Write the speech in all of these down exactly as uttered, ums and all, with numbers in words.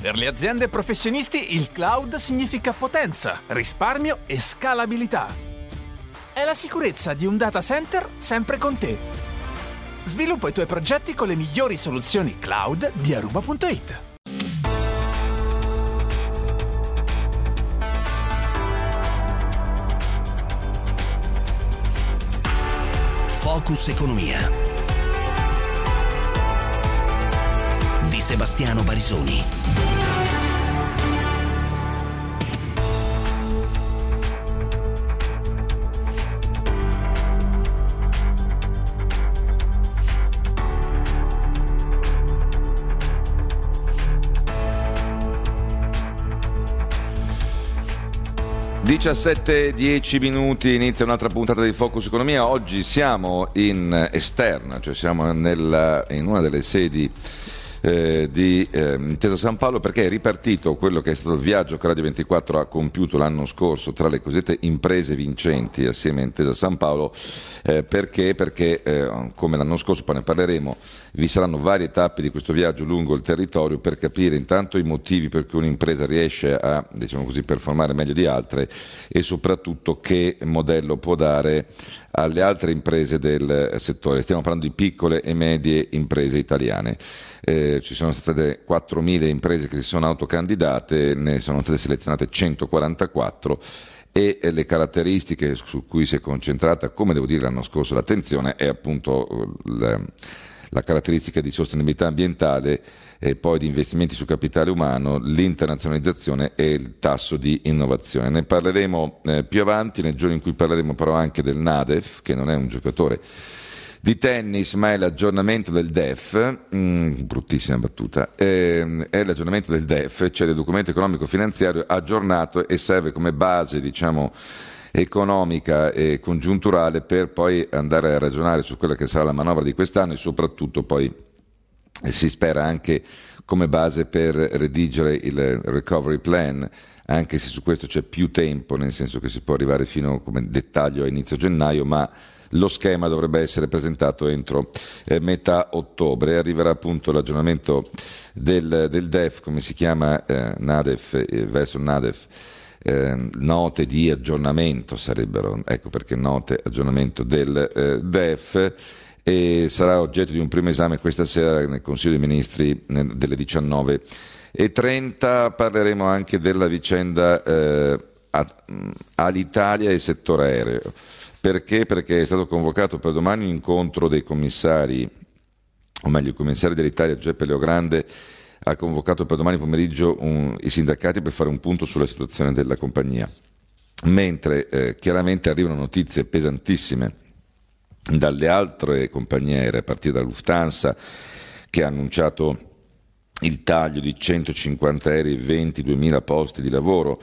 Per le aziende e professionisti il cloud significa potenza, risparmio e scalabilità. È la sicurezza di un data center sempre con te. Sviluppa i tuoi progetti con le migliori soluzioni cloud di Aruba punto it. Focus Economia di Sebastiano Barisoni. diciassette e dieci minuti, inizia un'altra puntata di Focus Economia. Oggi siamo in esterna, cioè siamo nella, in una delle sedi eh, di eh, Intesa San Paolo, perché è ripartito quello che è stato il viaggio che Radio ventiquattro ha compiuto l'anno scorso tra le cosiddette imprese vincenti assieme a Intesa San Paolo. Eh, perché? Perché eh, come l'anno scorso, poi ne parleremo, vi saranno varie tappe di questo viaggio lungo il territorio per capire intanto i motivi per cui un'impresa riesce a, diciamo così, performare meglio di altre e soprattutto che modello può dare alle altre imprese del settore. Stiamo parlando di piccole e medie imprese italiane. Eh, ci sono state quattromila imprese che si sono autocandidate, ne sono state selezionate centoquarantaquattro e le caratteristiche su cui si è concentrata, come devo dire l'anno scorso, l'attenzione è appunto la, la caratteristica di sostenibilità ambientale e poi di investimenti su capitale umano, l'internazionalizzazione e il tasso di innovazione. Ne parleremo eh, più avanti, nel giorno in cui parleremo però anche del NADEF, che non è un giocatore di tennis, ma è l'aggiornamento del D E F, mm, bruttissima battuta, eh, è l'aggiornamento del D E F, cioè del documento economico finanziario aggiornato, e serve come base, diciamo, economica e congiunturale per poi andare a ragionare su quella che sarà la manovra di quest'anno e soprattutto poi eh, si spera anche come base per redigere il recovery plan, anche se su questo c'è più tempo, nel senso che si può arrivare fino come dettaglio a inizio gennaio, ma lo schema dovrebbe essere presentato entro eh, metà ottobre. Arriverà appunto l'aggiornamento del, del D E F, come si chiama, eh, NADEF eh, verso NADEF, eh, note di aggiornamento sarebbero, ecco perché note aggiornamento del eh, D E F, e sarà oggetto di un primo esame questa sera nel Consiglio dei Ministri eh, delle diciannove e trenta. Parleremo anche della vicenda eh, all'Italia e settore aereo. Perché? Perché è stato convocato per domani un incontro dei commissari, o meglio il commissario dell'Italia Giuseppe Leogrande ha convocato per domani pomeriggio un, i sindacati per fare un punto sulla situazione della compagnia, mentre eh, chiaramente arrivano notizie pesantissime dalle altre compagnie aeree, a partire da Lufthansa, che ha annunciato il taglio di centocinquanta aerei e ventiduemila posti di lavoro.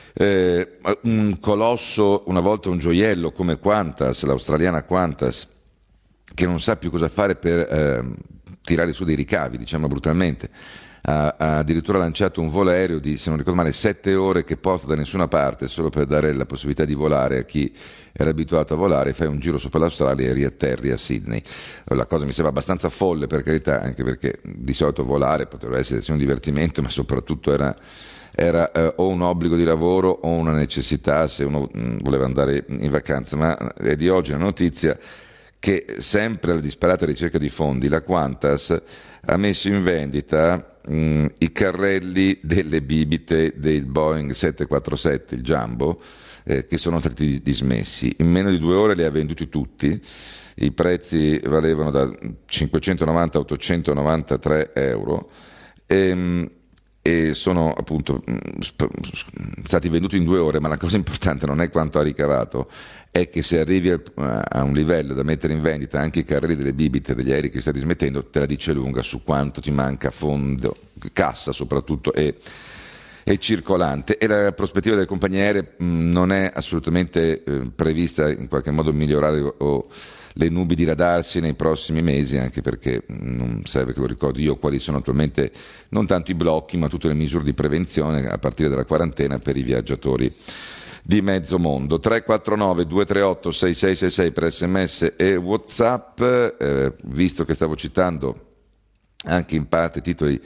Eh, un colosso, una volta un gioiello come Qantas, l'australiana Qantas, che non sa più cosa fare per eh, tirare su dei ricavi, diciamo brutalmente, ha, ha addirittura lanciato un volo aereo di, se non ricordo male, sette ore che porta da nessuna parte solo per dare la possibilità di volare a chi era abituato a volare. Fai un giro sopra l'Australia e riatterri a Sydney. La cosa mi sembra abbastanza folle, per carità, anche perché di solito volare potrebbe essere un divertimento, ma soprattutto era era eh, o un obbligo di lavoro o una necessità se uno mh, voleva andare in vacanza. Ma è di oggi la notizia che, sempre alla disperata ricerca di fondi, la Qantas ha messo in vendita mh, i carrelli delle bibite del Boeing sette quattro sette, il Jumbo, eh, che sono stati dismessi. In meno di due ore li ha venduti tutti. I prezzi valevano da cinquecentonovanta a ottocentonovantatré euro. E, e sono appunto stati venduti in due ore, ma la cosa importante non è quanto ha ricavato, è che se arrivi a un livello da mettere in vendita anche i carrelli delle bibite degli aerei che stai dismettendo, te la dice lunga su quanto ti manca fondo, cassa soprattutto e, e circolante. E la prospettiva delle compagnie aeree mh, non è assolutamente eh, prevista in qualche modo migliorare o, o le nubi diradarsi nei prossimi mesi, anche perché non serve che lo ricordi io quali sono attualmente non tanto i blocchi ma tutte le misure di prevenzione a partire dalla quarantena per i viaggiatori di mezzo mondo. Tre quattro nove due tre otto sei sei sei sei per sms e WhatsApp. Eh, visto che stavo citando anche in parte titoli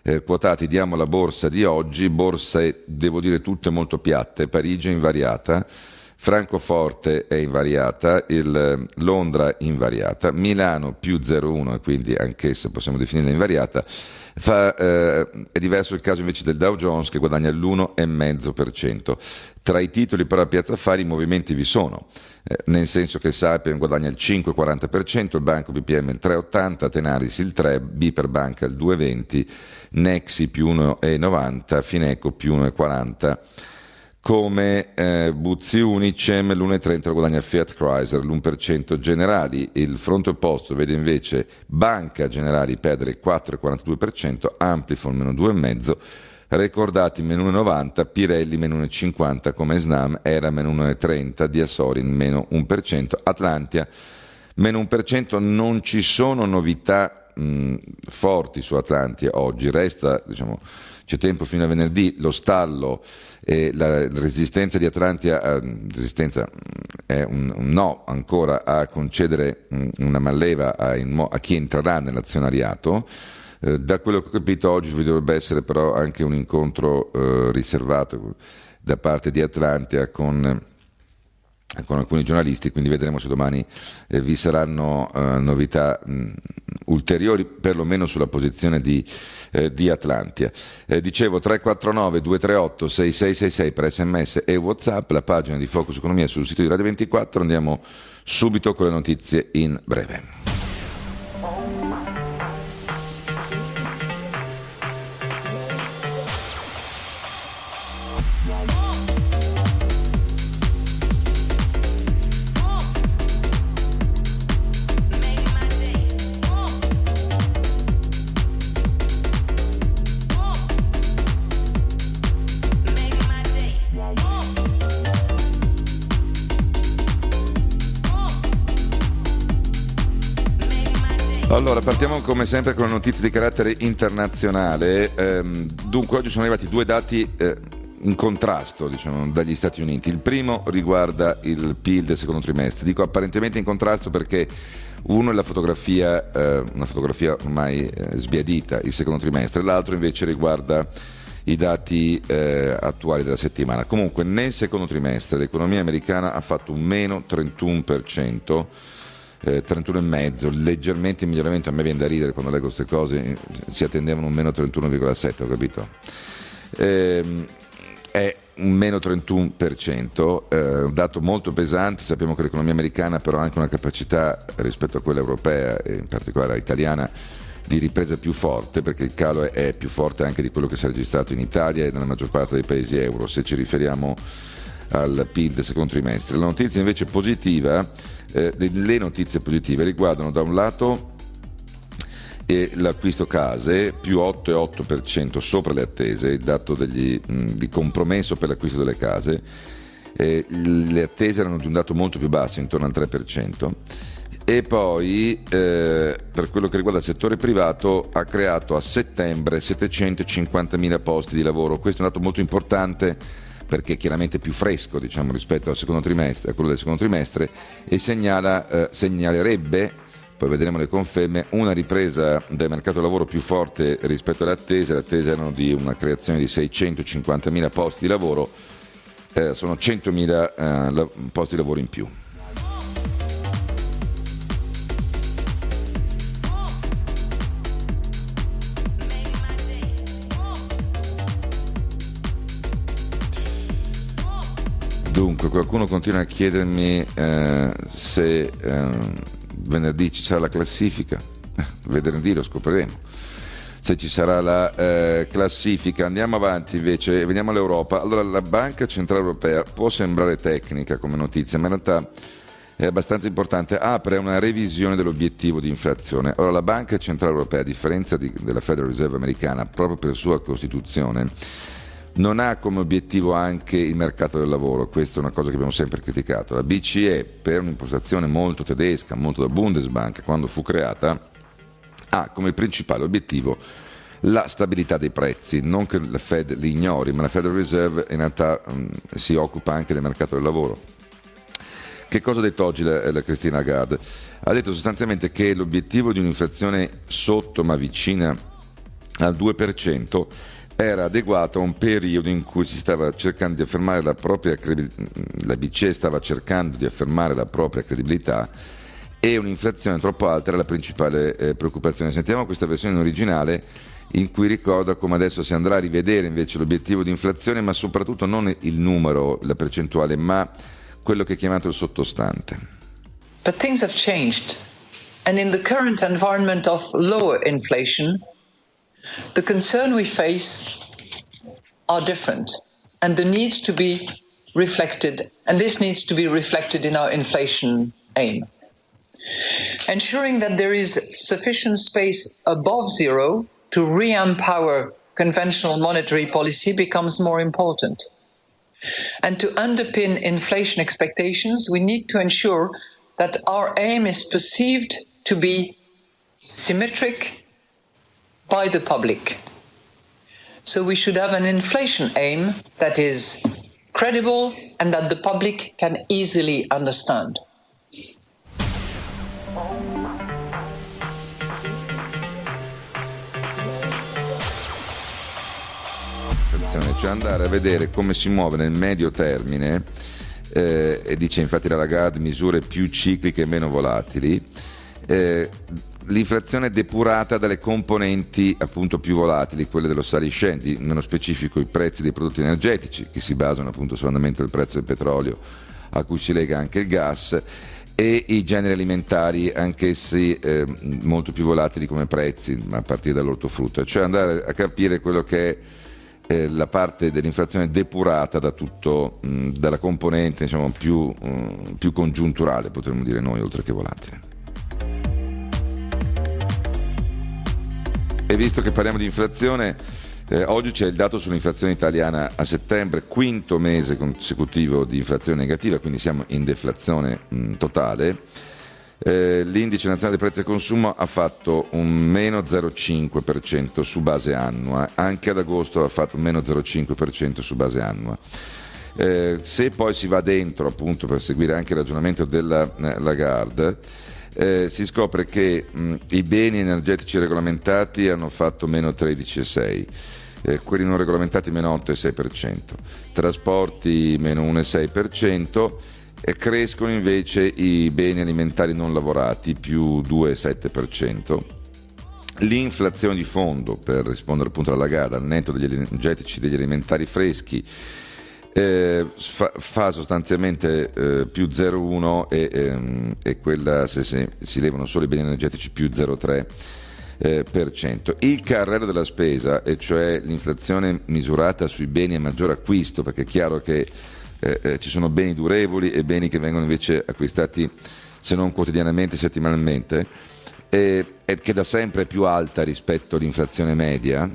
eh, quotati. Diamo la borsa di oggi, borse devo dire tutte molto piatte, Parigi è invariata, Francoforte è invariata, il Londra invariata, Milano più zero virgola uno e quindi anch'essa possiamo definirla invariata. Fa, eh, è diverso il caso invece del Dow Jones che guadagna l'uno virgola cinque per cento. Tra i titoli però a Piazza Affari i movimenti vi sono, eh, nel senso che Saipem guadagna il cinque virgola quaranta per cento, il Banco B P M il tre virgola ottanta, Tenaris il tre, Biper Banca il due virgola venti, Nexi più uno virgola novanta, Fineco più uno virgola quaranta. Come eh, Buzzi Unicem l'uno virgola trenta lo guadagna Fiat Chrysler, l'uno per cento. Generali, il fronte opposto vede invece Banca Generali perdere il quattro virgola quarantadue per cento, Amplifon meno due virgola cinque per cento, Recordati meno uno virgola novanta, Pirelli meno uno virgola cinquanta come Snam, Era meno uno virgola trenta, Diasorin meno uno per cento, Atlantia meno uno per cento. Non ci sono novità mh, forti su Atlantia oggi, resta, diciamo, c'è tempo fino a venerdì, lo stallo e la resistenza di Atlantia, eh, resistenza è un, un no ancora a concedere mh, una manleva a, a chi entrerà nell'azionariato. Eh, da quello che ho capito oggi vi dovrebbe essere però anche un incontro eh, riservato da parte di Atlantia con con alcuni giornalisti, quindi vedremo se domani eh, vi saranno eh, novità mh, ulteriori, perlomeno sulla posizione di, eh, di Atlantia. Eh, dicevo tre quattro nove due tre otto sei sei sei sei per sms e WhatsApp, la pagina di Focus Economia sul sito di Radio ventiquattro. Andiamo subito con le notizie in breve. Allora, partiamo come sempre con notizie di carattere internazionale. Ehm, dunque, oggi sono arrivati due dati eh, in contrasto, diciamo, dagli Stati Uniti. Il primo riguarda il P I L del secondo trimestre. Dico apparentemente in contrasto perché uno è la fotografia, eh, una fotografia ormai eh, sbiadita, il secondo trimestre, l'altro invece riguarda i dati eh, attuali della settimana. Comunque, nel secondo trimestre l'economia americana ha fatto un meno trentuno per cento. Eh, trentuno virgola cinque, leggermente in miglioramento. A me viene da ridere quando leggo queste cose, si attendevano un meno trentuno virgola sette, ho capito? Eh, è un meno trentuno per cento, eh, un dato molto pesante. Sappiamo che l'economia americana però ha anche una capacità rispetto a quella europea e in particolare italiana di ripresa più forte, perché il calo è, è più forte anche di quello che si è registrato in Italia e nella maggior parte dei paesi euro, se ci riferiamo al P I L del secondo trimestre. La notizia invece positiva, eh, le notizie positive riguardano da un lato eh, l'acquisto case più otto virgola otto per cento sopra le attese, il dato degli, mh, di compromesso per l'acquisto delle case. Eh, le attese erano di un dato molto più basso, intorno al tre per cento. E poi eh, per quello che riguarda il settore privato ha creato a settembre settecentocinquantamila posti di lavoro. Questo è un dato molto importante perché è chiaramente più fresco, diciamo, rispetto al secondo trimestre, a quello del secondo trimestre, e segnala, eh, segnalerebbe, poi vedremo le conferme, una ripresa del mercato del lavoro più forte rispetto alle attese. Le attese erano di una creazione di seicentocinquantamila posti di lavoro, eh, sono centomila eh, posti di lavoro in più. Dunque, qualcuno continua a chiedermi eh, se eh, venerdì ci sarà la classifica. Venerdì lo scopriremo. Se ci sarà la eh, classifica. Andiamo avanti invece, veniamo all'Europa. Allora, la Banca Centrale Europea può sembrare tecnica come notizia, ma in realtà è abbastanza importante. Apre una revisione dell'obiettivo di inflazione. Allora, la Banca Centrale Europea, a differenza di, della Federal Reserve americana, proprio per sua costituzione, non ha come obiettivo anche il mercato del lavoro. Questa è una cosa che abbiamo sempre criticato. La B C E, per un'impostazione molto tedesca, molto da Bundesbank, quando fu creata, ha come principale obiettivo la stabilità dei prezzi. Non che la Fed li ignori, ma la Federal Reserve in realtà um, si occupa anche del mercato del lavoro. Che cosa ha detto oggi la, la Christine Lagarde? Ha detto sostanzialmente che l'obiettivo di un'inflazione sotto ma vicina al due per cento era adeguato a un periodo in cui si stava cercando di affermare la propria credibilità, la B C E stava cercando di affermare la propria credibilità, e un'inflazione troppo alta era la principale eh, preoccupazione. Sentiamo questa versione in originale, in cui ricorda come adesso si andrà a rivedere invece l'obiettivo di inflazione, ma soprattutto non il numero, la percentuale, ma quello che è chiamato il sottostante. But things have changed, and in the current environment of lower inflation, the concern we face are different, and the needs to be reflected, and this needs to be reflected in our inflation aim. Ensuring that there is sufficient space above zero to re-empower conventional monetary policy becomes more important. And to underpin inflation expectations, we need to ensure that our aim is perceived to be symmetric by the public. So we should have an inflation aim that is credible and that the public can easily understand. Cioè andare a vedere come si muove nel medio termine, eh, e dice infatti la Lagarde misure più cicliche e meno volatili, eh, l'inflazione depurata dalle componenti appunto più volatili, quelle dello saliscendi, nello specifico i prezzi dei prodotti energetici, che si basano appunto sull'andamento del prezzo del petrolio, a cui si lega anche il gas, e i generi alimentari, anch'essi eh, molto più volatili come prezzi, a partire dall'ortofrutta. Cioè andare a capire quello che è eh, la parte dell'inflazione depurata da tutto, mh, dalla componente, diciamo, più, mh, più congiunturale, potremmo dire noi, oltre che volatile. E visto che parliamo di inflazione, eh, oggi c'è il dato sull'inflazione italiana a settembre, quinto mese consecutivo di inflazione negativa, quindi siamo in deflazione mh, totale. Eh, l'indice nazionale dei prezzi al consumo ha fatto un meno zero virgola cinque per cento su base annua, anche ad agosto ha fatto un meno zero virgola cinque per cento su base annua. Eh, se poi si va dentro, appunto, per seguire anche il ragionamento della eh, Lagarde, Eh, si scopre che mh, i beni energetici regolamentati hanno fatto meno tredici virgola sei per cento, eh, quelli non regolamentati meno otto virgola sei per cento, trasporti meno uno virgola sei per cento, e crescono invece i beni alimentari non lavorati più due virgola sette per cento. L'inflazione di fondo, per rispondere appunto alla Lagarde, al netto degli energetici, degli alimentari freschi, Eh, fa, fa sostanzialmente eh, più zero virgola uno e, ehm, e quella, se, se si levano solo i beni energetici, più zero virgola tre eh, per cento. Il carrello della spesa, e cioè l'inflazione misurata sui beni a maggior acquisto, perché è chiaro che eh, eh, ci sono beni durevoli e beni che vengono invece acquistati se non quotidianamente, settimanalmente, eh, e che da sempre è più alta rispetto all'inflazione media,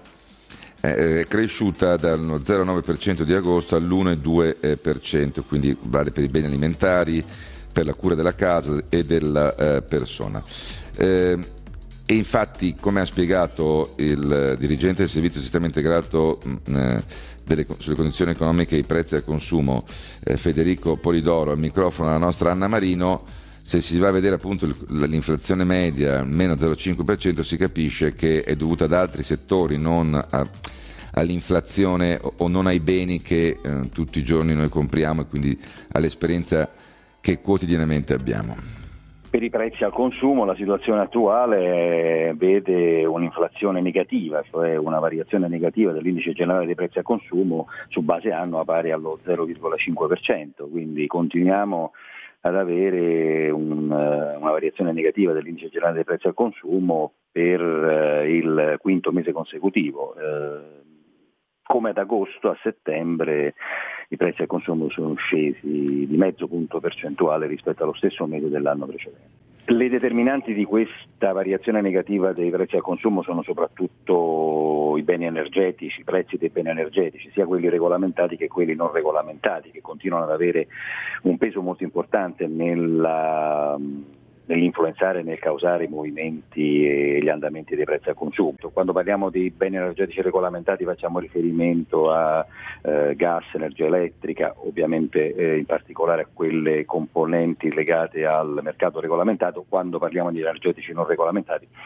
è cresciuta dal zero virgola nove per cento di agosto all'uno virgola due per cento, quindi vale per i beni alimentari, per la cura della casa e della eh, persona. Eh, e infatti, come ha spiegato il dirigente del Servizio Sistema Integrato eh, delle, sulle condizioni economiche e i prezzi al consumo, eh, Federico Polidoro, al microfono della nostra Anna Marino, se si va a vedere appunto l'inflazione media, meno zero virgola cinque per cento, si capisce che è dovuta ad altri settori, non a, all'inflazione o non ai beni che eh, tutti i giorni noi compriamo, e quindi all'esperienza che quotidianamente abbiamo. Per i prezzi al consumo la situazione attuale vede un'inflazione negativa, cioè una variazione negativa dell'indice generale dei prezzi al consumo su base annua pari allo zero virgola cinque per cento, quindi continuiamo ad avere un, una variazione negativa dell'indice generale dei prezzi al consumo per eh, il quinto mese consecutivo. Eh, come ad agosto, a settembre i prezzi al consumo sono scesi di mezzo punto percentuale rispetto allo stesso mese dell'anno precedente. Le determinanti di questa variazione negativa dei prezzi al consumo sono soprattutto i beni energetici, i prezzi dei beni energetici, sia quelli regolamentati che quelli non regolamentati, che continuano ad avere un peso molto importante nella, nell'influenzare e nel causare i movimenti e gli andamenti dei prezzi al consumo. Quando parliamo di beni energetici regolamentati facciamo riferimento a eh, gas, energia elettrica, ovviamente eh, in particolare a quelle componenti legate al mercato regolamentato. Quando parliamo di energetici non regolamentati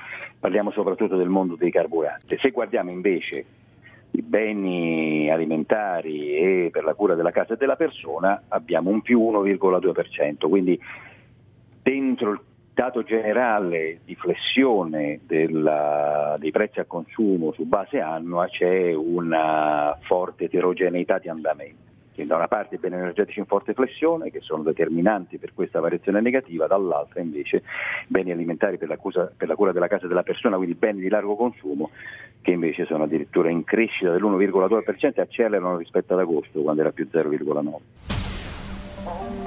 parliamo soprattutto del mondo dei carburanti. Se guardiamo invece i beni alimentari e per la cura della casa e della persona, abbiamo un più uno virgola due per cento, quindi dentro il dato generale di flessione della, dei prezzi a consumo su base annua c'è una forte eterogeneità di andamento. Quindi da una parte i beni energetici in forte flessione, che sono determinanti per questa variazione negativa, dall'altra invece beni alimentari per la, cusa, per la cura della casa e della persona, quindi beni di largo consumo, che invece sono addirittura in crescita dell'uno virgola due per cento e accelerano rispetto ad agosto, quando era più zero virgola nove per cento.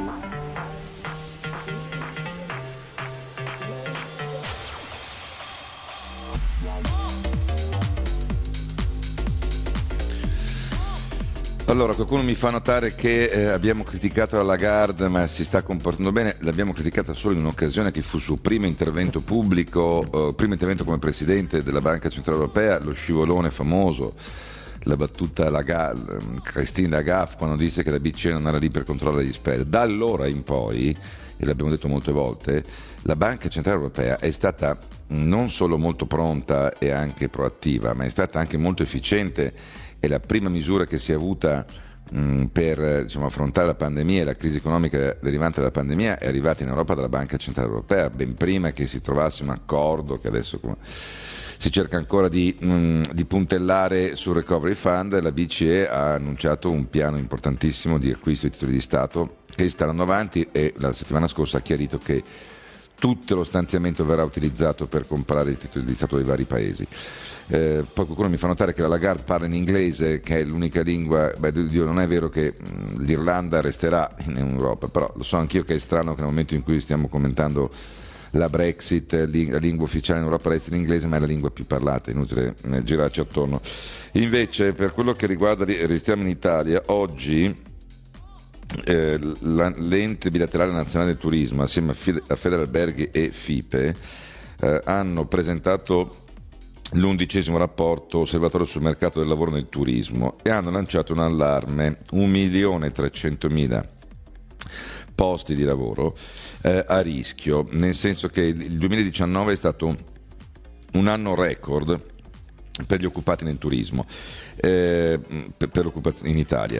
Allora, qualcuno mi fa notare che eh, abbiamo criticato la Lagarde, ma si sta comportando bene. L'abbiamo criticata solo in un'occasione che fu il suo primo intervento pubblico, eh, primo intervento come presidente della Banca Centrale Europea, lo scivolone famoso, la battuta Lagarde, Christine Lagarde, quando disse che la B C E non era lì per controllare gli spread. Da allora in poi, e l'abbiamo detto molte volte, la Banca Centrale Europea è stata non solo molto pronta e anche proattiva, ma è stata anche molto efficiente. E la prima misura che si è avuta mh, per diciamo, affrontare la pandemia e la crisi economica derivante dalla pandemia è arrivata in Europa dalla Banca Centrale Europea, ben prima che si trovasse un accordo che adesso come, si cerca ancora di, mh, di puntellare sul Recovery Fund. La B C E ha annunciato un piano importantissimo di acquisto di titoli di Stato che sta andando avanti, e la settimana scorsa ha chiarito che tutto lo stanziamento verrà utilizzato per comprare i titoli di Stato dei vari paesi. Eh, poi qualcuno mi fa notare che la Lagarde parla in inglese, che è l'unica lingua. Beh, Dio, non è vero che mh, l'Irlanda resterà in Europa, però lo so anch'io che è strano che nel momento in cui stiamo commentando la Brexit, la lingua ufficiale in Europa resta l'inglese, ma è la lingua più parlata, inutile eh, girarci attorno. Invece, per quello che riguarda, restiamo in Italia, oggi eh, la, l'ente bilaterale nazionale del turismo, assieme a, Fede, a Federalberghi e FIPE, eh, hanno presentato l'undicesimo rapporto osservatorio sul mercato del lavoro nel turismo e hanno lanciato un allarme: un milione e trecentomila posti di lavoro eh, a rischio, nel senso che il duemiladiciannove è stato un anno record per gli occupati nel turismo, eh, per, per l'occupazione in Italia,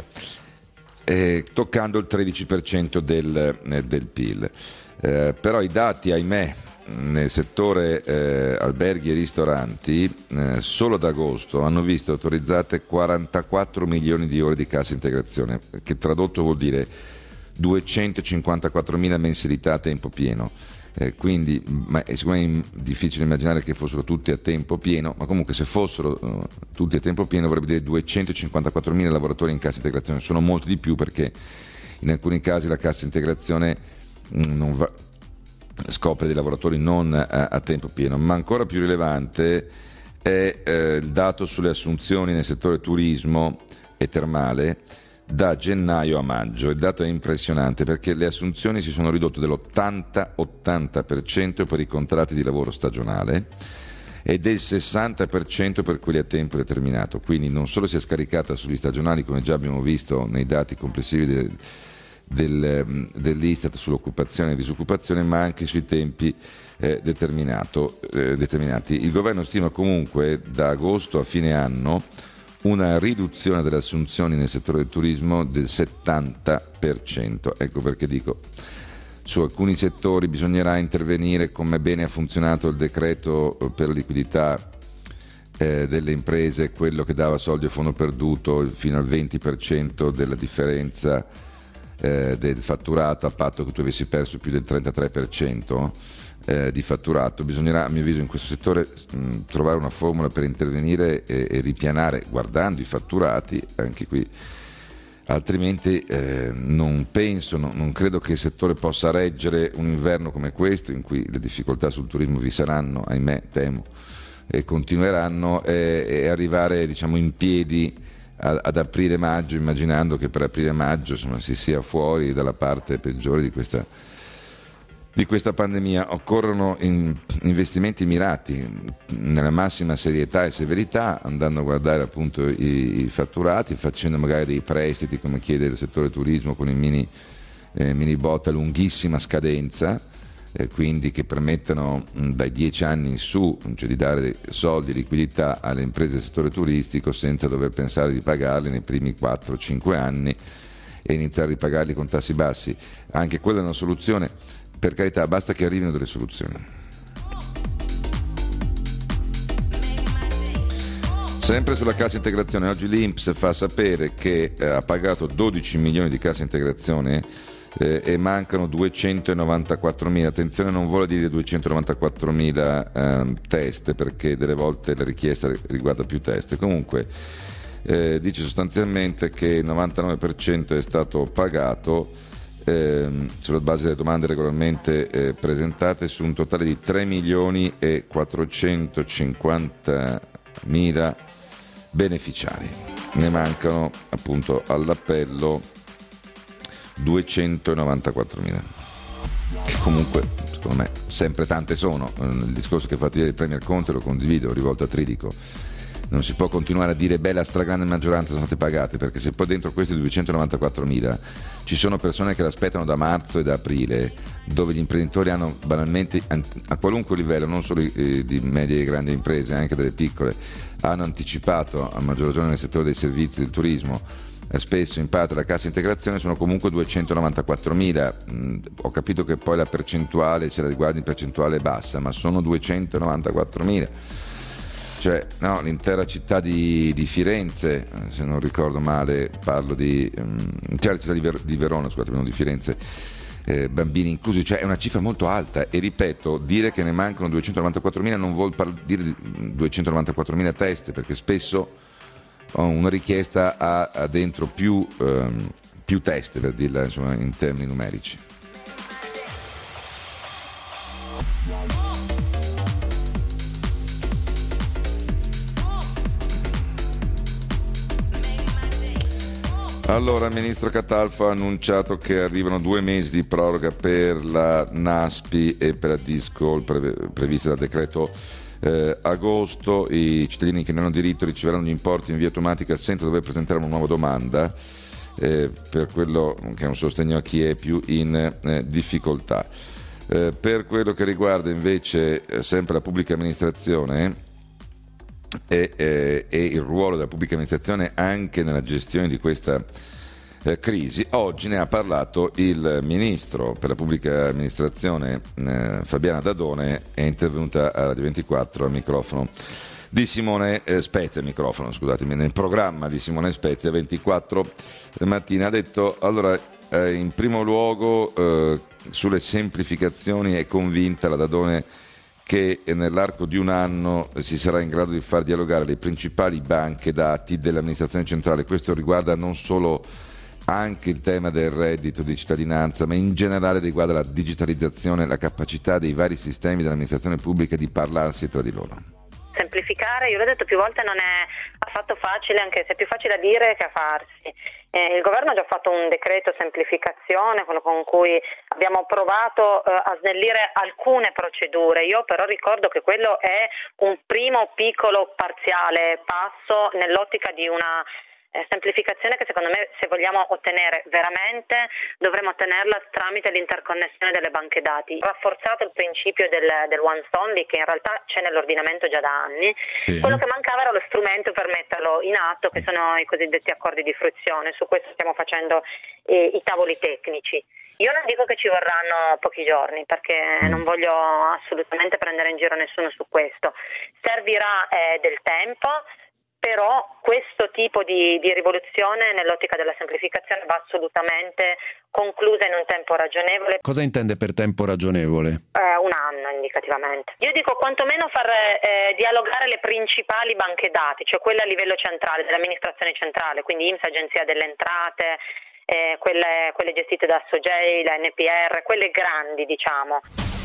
eh, toccando il tredici per cento del, eh, del P I L. Eh, però i dati, ahimè, nel settore eh, alberghi e ristoranti eh, solo ad agosto hanno visto autorizzate quarantaquattro milioni di ore di cassa integrazione, che tradotto vuol dire duecentocinquantaquattromila mensilità a tempo pieno. Eh, quindi ma è sicuramente difficile immaginare che fossero tutti a tempo pieno, ma comunque se fossero uh, tutti a tempo pieno vorrebbe dire duecentocinquantaquattromila lavoratori in cassa integrazione. Sono molti di più, perché in alcuni casi la cassa integrazione mh, non va, scopre dei lavoratori non a, a tempo pieno. Ma ancora più rilevante è eh, il dato sulle assunzioni nel settore turismo e termale da gennaio a maggio. Il dato è impressionante, perché le assunzioni si sono ridotte dell'ottanta ottanta per cento per i contratti di lavoro stagionale e del sessanta per cento per quelli a tempo determinato. Quindi non solo si è scaricata sugli stagionali, come già abbiamo visto nei dati complessivi del Del, dell'Istat sull'occupazione e disoccupazione, ma anche sui tempi eh, determinato, eh, determinati. Il governo stima comunque da agosto a fine anno una riduzione delle assunzioni nel settore del turismo del settanta per cento. Ecco perché dico, su alcuni settori bisognerà intervenire, come bene ha funzionato il decreto per la liquidità eh, delle imprese, quello che dava soldi a fondo perduto fino al venti per cento della differenza Eh, del fatturato, a patto che tu avessi perso più del trentatré per cento eh, di fatturato. Bisognerà, a mio avviso, in questo settore mh, trovare una formula per intervenire e, e ripianare guardando i fatturati, anche qui, altrimenti eh, non penso, no, non credo che il settore possa reggere un inverno come questo, in cui le difficoltà sul turismo vi saranno, ahimè, temo, e continueranno, e, e arrivare, diciamo, in piedi ad aprile-maggio, immaginando che per aprile-maggio insomma, si sia fuori dalla parte peggiore di questa, di questa pandemia. Occorrono in, investimenti mirati nella massima serietà e severità, andando a guardare appunto i, i fatturati, facendo magari dei prestiti come chiede il settore turismo con i mini, eh, mini bot a lunghissima scadenza, eh, quindi che permettano mh, dai dieci anni in su, cioè di dare soldi, liquidità alle imprese del settore turistico senza dover pensare di pagarli nei primi quattro cinque anni e iniziare a ripagarli con tassi bassi. Anche quella è una soluzione, per carità, basta che arrivino delle soluzioni. Sempre sulla cassa integrazione, oggi l'I N P S fa sapere che eh, ha pagato dodici milioni di cassa integrazione eh, e mancano duecentonovantaquattromila. Attenzione, non vuole dire duecentonovantaquattromila eh, test, perché delle volte la richiesta riguarda più test. Comunque eh, dice sostanzialmente che il novantanove per cento è stato pagato eh, sulla base delle domande regolarmente eh, presentate, su un totale di tre milioni e quattrocentocinquantamila beneficiari. Ne mancano appunto all'appello duecentonovantaquattromila, che comunque secondo me sempre tante sono. Il discorso che ha fatto ieri il Premier Conte lo condivido, rivolto a Tridico. Non si può continuare a dire beh, la stragrande maggioranza sono state pagate, perché se poi dentro questi duecentonovantaquattromila ci sono persone che l'aspettano da marzo e da aprile, dove gli imprenditori hanno banalmente, a qualunque livello, non solo di medie e grandi imprese, anche delle piccole, hanno anticipato, a maggior ragione nel settore dei servizi, del turismo, spesso in parte la cassa integrazione, sono comunque duecentonovantaquattromila. Mm, ho capito che poi la percentuale, se la riguardi in percentuale, è bassa, ma sono duecentonovantaquattromila. Cioè, no, l'intera città di, di Firenze, se non ricordo male, parlo di um, l'intera città di, Ver- di Verona, scusate, non di Firenze, eh, bambini inclusi, cioè è una cifra molto alta. E ripeto, dire che ne mancano duecentonovantaquattromila non vuol par- dire duecentonovantaquattromila teste, perché spesso una richiesta ha, ha dentro più, um, più teste, per dirla insomma in termini numerici. Allora, il ministro Catalfo ha annunciato che arrivano due mesi di proroga per la Naspi e per la Discol pre- previste dal decreto eh, agosto. I cittadini che ne hanno diritto riceveranno gli importi in via automatica senza dover presentare una nuova domanda eh, per quello che è un sostegno a chi è più in eh, difficoltà. Eh, per quello che riguarda invece eh, sempre la pubblica amministrazione E, eh, e il ruolo della pubblica amministrazione anche nella gestione di questa eh, crisi, oggi ne ha parlato il ministro per la pubblica amministrazione eh, Fabiana Dadone. È intervenuta a Radio ventiquattro al microfono di Simone eh, Spezia, microfono, scusatemi, nel programma di Simone Spezia ventiquattro mattina. Ha detto, allora, eh, in primo luogo eh, sulle semplificazioni è convinta la Dadone che nell'arco di un anno si sarà in grado di far dialogare le principali banche dati dell'amministrazione centrale. Questo riguarda non solo anche il tema del reddito di cittadinanza, ma in generale riguarda la digitalizzazione, la capacità dei vari sistemi dell'amministrazione pubblica di parlarsi tra di loro. Semplificare, io l'ho detto più volte, non è affatto facile, anche se è più facile a dire che a farsi. Eh, il governo ha già fatto un decreto semplificazione con, con cui abbiamo provato eh, a snellire alcune procedure. Io però ricordo che quello è un primo piccolo parziale passo nell'ottica di una semplificazione che secondo me, se vogliamo ottenere veramente, dovremo ottenerla tramite l'interconnessione delle banche dati. Rafforzato il principio del, del once only, che in realtà c'è nell'ordinamento già da anni. Sì. Quello che mancava era lo strumento per metterlo in atto, che sono i cosiddetti accordi di fruizione. Su questo stiamo facendo eh, i tavoli tecnici. Io non dico che ci vorranno pochi giorni, perché non voglio assolutamente prendere in giro nessuno su questo. Servirà eh, del tempo, però questo tipo di, di rivoluzione nell'ottica della semplificazione va assolutamente conclusa in un tempo ragionevole. Cosa intende per tempo ragionevole? Eh, un anno indicativamente. Io dico quantomeno far eh, dialogare le principali banche dati, cioè quelle a livello centrale, dell'amministrazione centrale, quindi I N P S, Agenzia delle Entrate, eh, quelle, quelle gestite da Sogei, la N P R, quelle grandi, diciamo.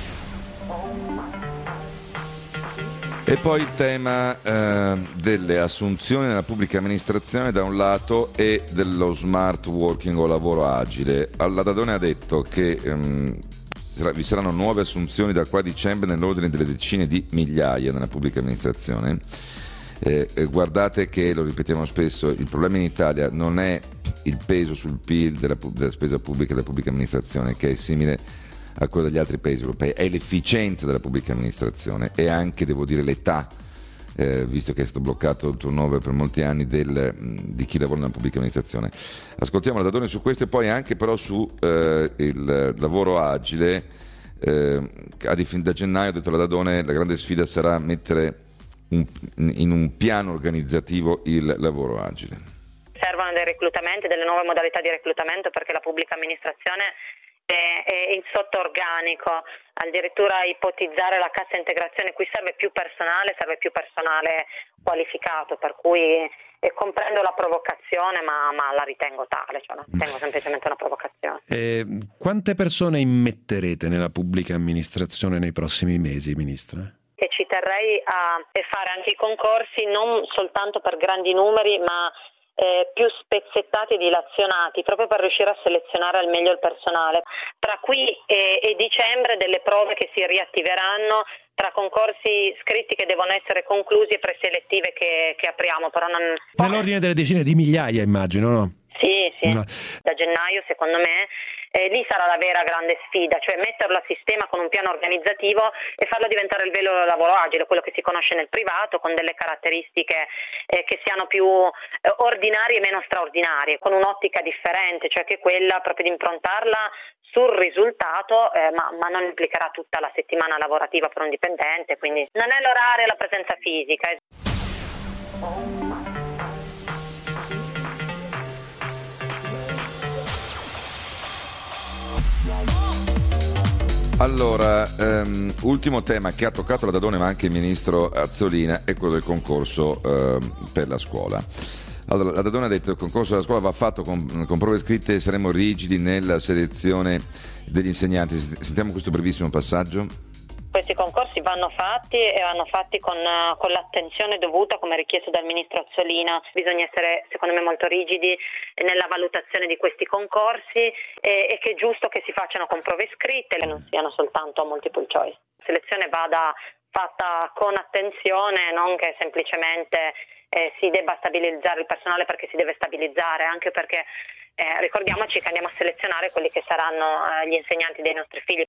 E poi il tema eh, delle assunzioni nella pubblica amministrazione da un lato e dello smart working o lavoro agile. La Dadone ha detto che ehm, vi saranno nuove assunzioni da qua a dicembre nell'ordine delle decine di migliaia nella pubblica amministrazione. Eh, guardate che, lo ripetiamo spesso, il problema in Italia non è il peso sul P I L della, della spesa pubblica e della pubblica amministrazione, che è simile a quello degli altri paesi europei, è l'efficienza della pubblica amministrazione e anche, devo dire, l'età, eh, visto che è stato bloccato il turnover per molti anni del, di chi lavora nella pubblica amministrazione. Ascoltiamo la Dadone su questo e poi anche però su eh, il lavoro agile. Eh, da gennaio, ha detto la Dadone, la grande sfida sarà mettere un, in un piano organizzativo il lavoro agile. Servono dei reclutamenti, delle nuove modalità di reclutamento, perché la pubblica amministrazione è, è in sottoorganico. Addirittura ipotizzare la cassa integrazione, qui serve più personale, serve più personale qualificato, per cui eh, comprendo la provocazione, ma, ma la ritengo tale, cioè la ritengo semplicemente una provocazione. Eh, quante persone immetterete nella pubblica amministrazione nei prossimi mesi, Ministra? E ci terrei a fare anche i concorsi non soltanto per grandi numeri, ma Eh, più spezzettati e dilazionati, proprio per riuscire a selezionare al meglio il personale. Tra qui e, e dicembre delle prove che si riattiveranno, tra concorsi scritti che devono essere conclusi e preselettive che, che apriamo. Però non... Nell'ordine delle decine di migliaia, immagino, no? Sì, sì. No. Da gennaio, secondo me, eh, lì sarà la vera grande sfida, cioè metterlo a sistema con un piano organizzativo e farlo diventare il vero lavoro agile, quello che si conosce nel privato, con delle caratteristiche eh, che siano più eh, ordinarie e meno straordinarie, con un'ottica differente, cioè che quella proprio di improntarla sul risultato, eh, ma, ma non implicherà tutta la settimana lavorativa per un dipendente, quindi non è l'orario e la presenza fisica. Allora, um, ultimo tema che ha toccato la Dadone ma anche il ministro Azzolina è quello del concorso uh, per la scuola. Allora, la Dadone ha detto che il concorso della scuola va fatto con, con prove scritte e saremo rigidi nella selezione degli insegnanti. Sentiamo questo brevissimo passaggio. Questi concorsi vanno fatti e vanno fatti con, con l'attenzione dovuta, come richiesto dal ministro Azzolina. Bisogna essere, secondo me, molto rigidi nella valutazione di questi concorsi e, e che è giusto che si facciano con prove scritte e non siano soltanto multiple choice. La selezione vada fatta con attenzione, non che semplicemente eh, si debba stabilizzare il personale perché si deve stabilizzare, anche perché eh, ricordiamoci che andiamo a selezionare quelli che saranno eh, gli insegnanti dei nostri figli.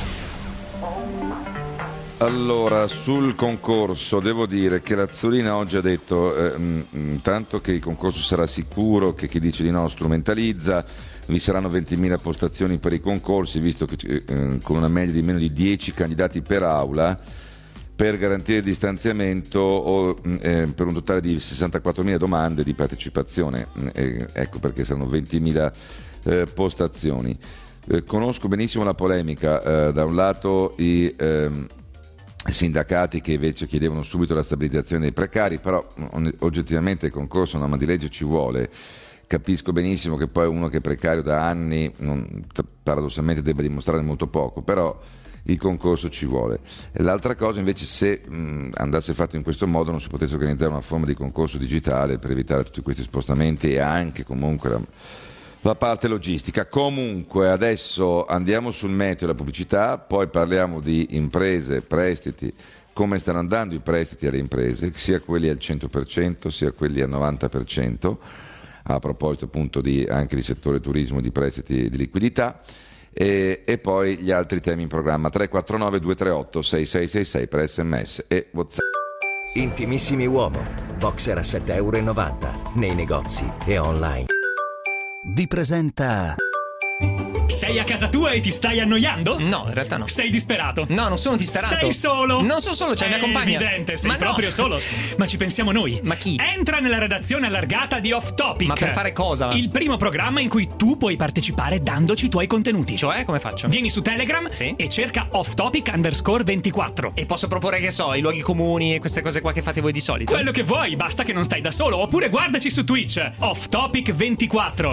Allora, sul concorso devo dire che l'Azzolina oggi ha detto eh, intanto che il concorso sarà sicuro, che chi dice di no strumentalizza, vi saranno ventimila postazioni per i concorsi, visto che eh, con una media di meno di dieci candidati per aula, per garantire il distanziamento o eh, per un totale di sessantaquattromila domande di partecipazione, eh, ecco perché saranno ventimila eh, postazioni. Eh, conosco benissimo la polemica, eh, da un lato i ehm, sindacati che invece chiedevano subito la stabilizzazione dei precari, però oggettivamente il concorso, una norma di legge ci vuole. Capisco benissimo che poi uno che è precario da anni non, paradossalmente debba dimostrare molto poco, però il concorso ci vuole. E l'altra cosa invece, se mh, andasse fatto in questo modo, non si potesse organizzare una forma di concorso digitale per evitare tutti questi spostamenti e anche comunque la, la parte logistica. Comunque adesso andiamo sul meteo e la pubblicità, poi parliamo di imprese, prestiti, come stanno andando i prestiti alle imprese, sia quelli al cento per cento sia quelli al novanta per cento, a proposito appunto di, anche di settore turismo, di prestiti di liquidità, e, e poi gli altri temi in programma. Tre quattro nove due tre otto sei sei sei sei per sms e WhatsApp. Intimissimi Uomo, boxer a sette e novanta euro nei negozi e online. Vi presenta... Sei a casa tua e ti stai annoiando? No, in realtà no. Sei disperato? No, non sono disperato. Sei solo? Non sono solo, c'è È mia compagna. È evidente, sei Ma proprio no. solo. Ma ci pensiamo noi. Ma chi? Entra nella redazione allargata di Off Topic. Ma per fare cosa? Il primo programma in cui tu puoi partecipare dandoci i tuoi contenuti. Cioè, come faccio? Vieni su Telegram, sì, e cerca Off Topic underscore ventiquattro. E posso proporre, che so, i luoghi comuni e queste cose qua che fate voi di solito? Quello che vuoi, basta che non stai da solo. Oppure guardaci su Twitch, Off Topic ventiquattro.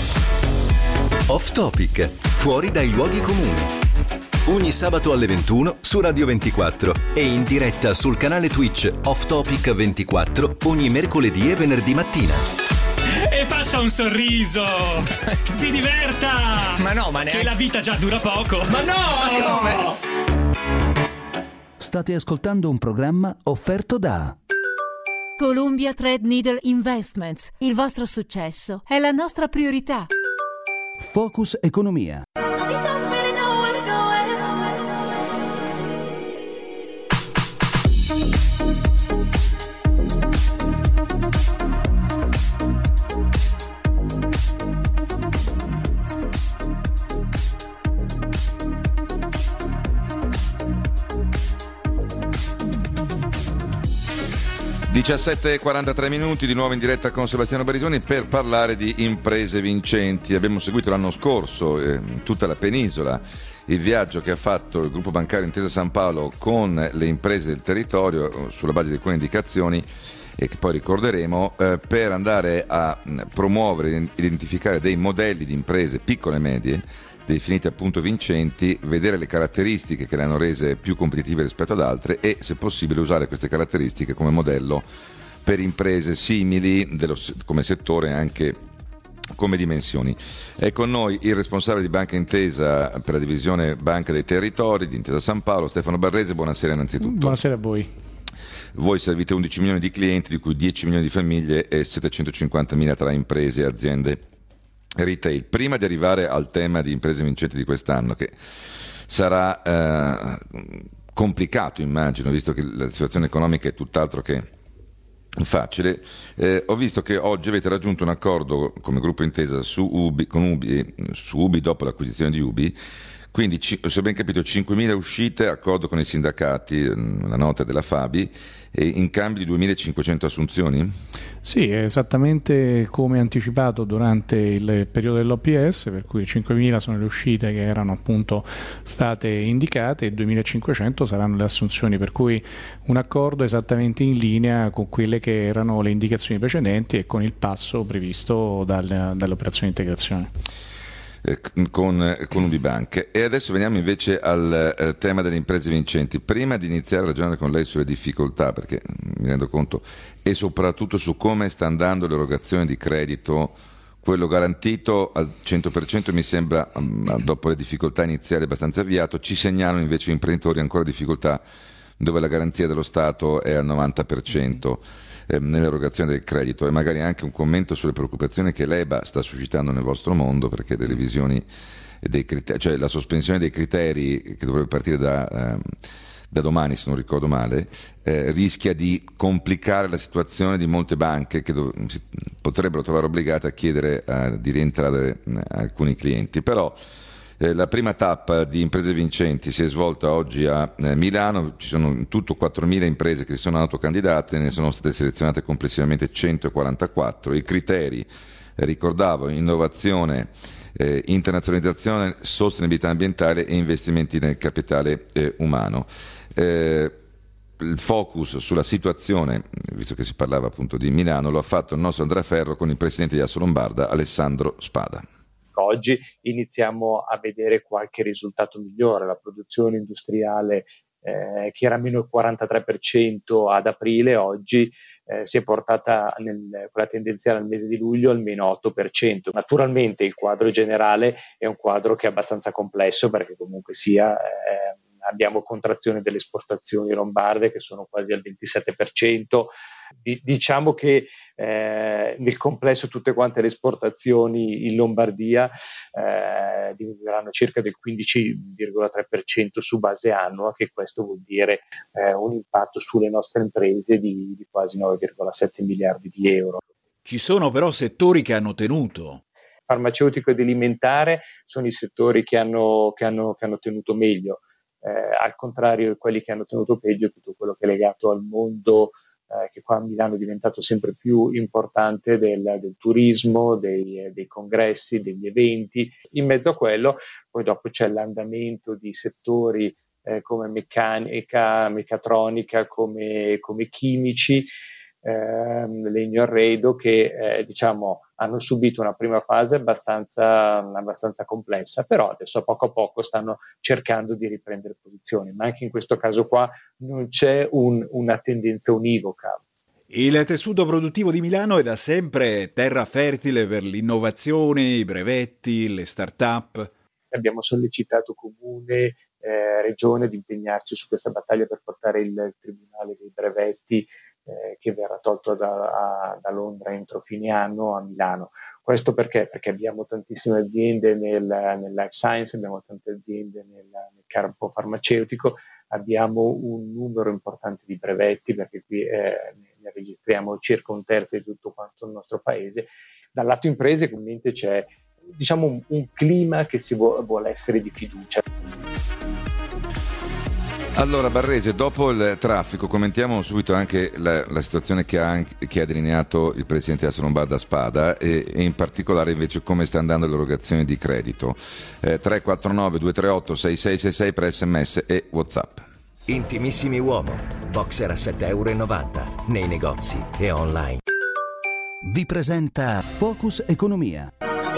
Off Topic, fuori dai luoghi comuni. Ogni sabato alle ventuno su Radio ventiquattro e in diretta sul canale Twitch Off Topic ventiquattro ogni mercoledì e venerdì mattina. E faccia un sorriso! Si diverta! Ma no, ma neanche... Che la vita già dura poco! Ma no! Oh. Ma... State ascoltando un programma offerto da Columbia Threadneedle Investments. Il vostro successo è la nostra priorità. Focus Economia. We don't really know where to go. diciassette e quarantatré minuti, di nuovo in diretta con Sebastiano Barisoni per parlare di imprese vincenti. Abbiamo seguito l'anno scorso eh, in tutta la penisola il viaggio che ha fatto il gruppo bancario Intesa San Paolo con le imprese del territorio sulla base di alcune indicazioni e che poi ricorderemo eh, per andare a promuovere e identificare dei modelli di imprese piccole e medie definite appunto vincenti, vedere le caratteristiche che le hanno rese più competitive rispetto ad altre e, se possibile, usare queste caratteristiche come modello per imprese simili dello, come settore e anche come dimensioni. È con noi il responsabile di Banca Intesa per la divisione Banca dei Territori di Intesa San Paolo, Stefano Barrese. Buonasera innanzitutto. Buonasera a voi. Voi servite undici milioni di clienti, di cui dieci milioni di famiglie e settecentocinquantamila tra imprese e aziende retail. Prima di arrivare al tema di imprese vincenti di quest'anno, che sarà eh, complicato immagino, visto che la situazione economica è tutt'altro che facile, eh, ho visto che oggi avete raggiunto un accordo come gruppo Intesa su Ubi, con Ubi, su Ubi dopo l'acquisizione di Ubi, quindi se ho ben capito cinquemila uscite, accordo con i sindacati, la nota della Fabi, e in cambio di duemilacinquecento assunzioni? Sì, è esattamente come anticipato durante il periodo dell'O P S, per cui cinquemila sono le uscite che erano appunto state indicate e duemilacinquecento saranno le assunzioni, per cui un accordo esattamente in linea con quelle che erano le indicazioni precedenti e con il passo previsto dal, dall'operazione di integrazione. Con, con Ubibank. E adesso veniamo invece al eh, tema delle imprese vincenti. Prima di iniziare a ragionare con lei sulle difficoltà, perché mi rendo conto, e soprattutto su come sta andando l'erogazione di credito, quello garantito al cento per cento mi sembra, um, dopo le difficoltà iniziali, abbastanza avviato. Ci segnalano invece imprenditori ancora difficoltà dove la garanzia dello Stato è al novanta per cento eh, nell'erogazione del credito, e magari anche un commento sulle preoccupazioni che l'E B A sta suscitando nel vostro mondo, perché le revisioni dei criteri, cioè la sospensione dei criteri che dovrebbe partire da, eh, da domani, se non ricordo male, eh, rischia di complicare la situazione di molte banche che dov- si potrebbero trovare obbligate a chiedere eh, di rientrare eh, alcuni clienti. Però Eh, la prima tappa di imprese vincenti si è svolta oggi a eh, Milano, ci sono in tutto quattromila imprese che si sono autocandidate, ne sono state selezionate complessivamente centoquarantaquattro. I criteri, eh, ricordavo, innovazione, eh, internazionalizzazione, sostenibilità ambientale e investimenti nel capitale eh, umano. Eh, il focus sulla situazione, visto che si parlava appunto di Milano, lo ha fatto il nostro Andrea Ferro con il presidente di Assolombarda, Alessandro Spada. Oggi iniziamo a vedere qualche risultato migliore. La produzione industriale eh, che era meno il quarantatré per cento ad aprile, oggi eh, si è portata nel, quella tendenziale al mese di luglio al meno otto per cento. Naturalmente il quadro generale è un quadro che è abbastanza complesso, perché comunque sia eh, abbiamo contrazione delle esportazioni lombarde che sono quasi al ventisette per cento. D- diciamo che eh, nel complesso tutte quante le esportazioni in Lombardia eh, diminuiranno circa del quindici virgola tre per cento su base annua, che questo vuol dire eh, un impatto sulle nostre imprese di, di quasi nove virgola sette miliardi di euro. Ci sono però settori che hanno tenuto. Farmaceutico ed alimentare sono i settori che hanno, che hanno, che hanno tenuto meglio. Eh, al contrario di quelli che hanno tenuto peggio, tutto quello che è legato al mondo eh, che qua a Milano è diventato sempre più importante, del, del turismo, dei, dei congressi, degli eventi. In mezzo a quello poi dopo c'è l'andamento di settori eh, come meccanica, meccatronica, come, come chimici, eh, legno arredo, che eh, diciamo hanno subito una prima fase abbastanza, abbastanza complessa, però adesso a poco a poco stanno cercando di riprendere posizioni, ma anche in questo caso qua non c'è un, una tendenza univoca. Il tessuto produttivo di Milano è da sempre terra fertile per l'innovazione, i brevetti, le start-up. Abbiamo sollecitato comune, eh, regione di impegnarci su questa battaglia per portare il, il Tribunale dei brevetti Eh, che verrà tolto da, a, da Londra entro fine anno a Milano. Questo perché? Perché abbiamo tantissime aziende nel, nel life science, abbiamo tante aziende nel, nel campo farmaceutico, abbiamo un numero importante di brevetti, perché qui eh, ne registriamo circa un terzo di tutto quanto il nostro paese. Dal lato imprese comunque c'è, diciamo, un, un clima che si vuole, vuole essere di fiducia. Allora Barrese, dopo il traffico commentiamo subito anche la, la situazione che ha, che ha delineato il Presidente Assolombarda Spada e, e in particolare invece come sta andando l'erogazione di credito. Eh, tre quattro nove due tre otto sei sei sei sei per sms e WhatsApp. Intimissimi Uomo, boxer a sette virgola novanta euro nei negozi e online. Vi presenta Focus Economia.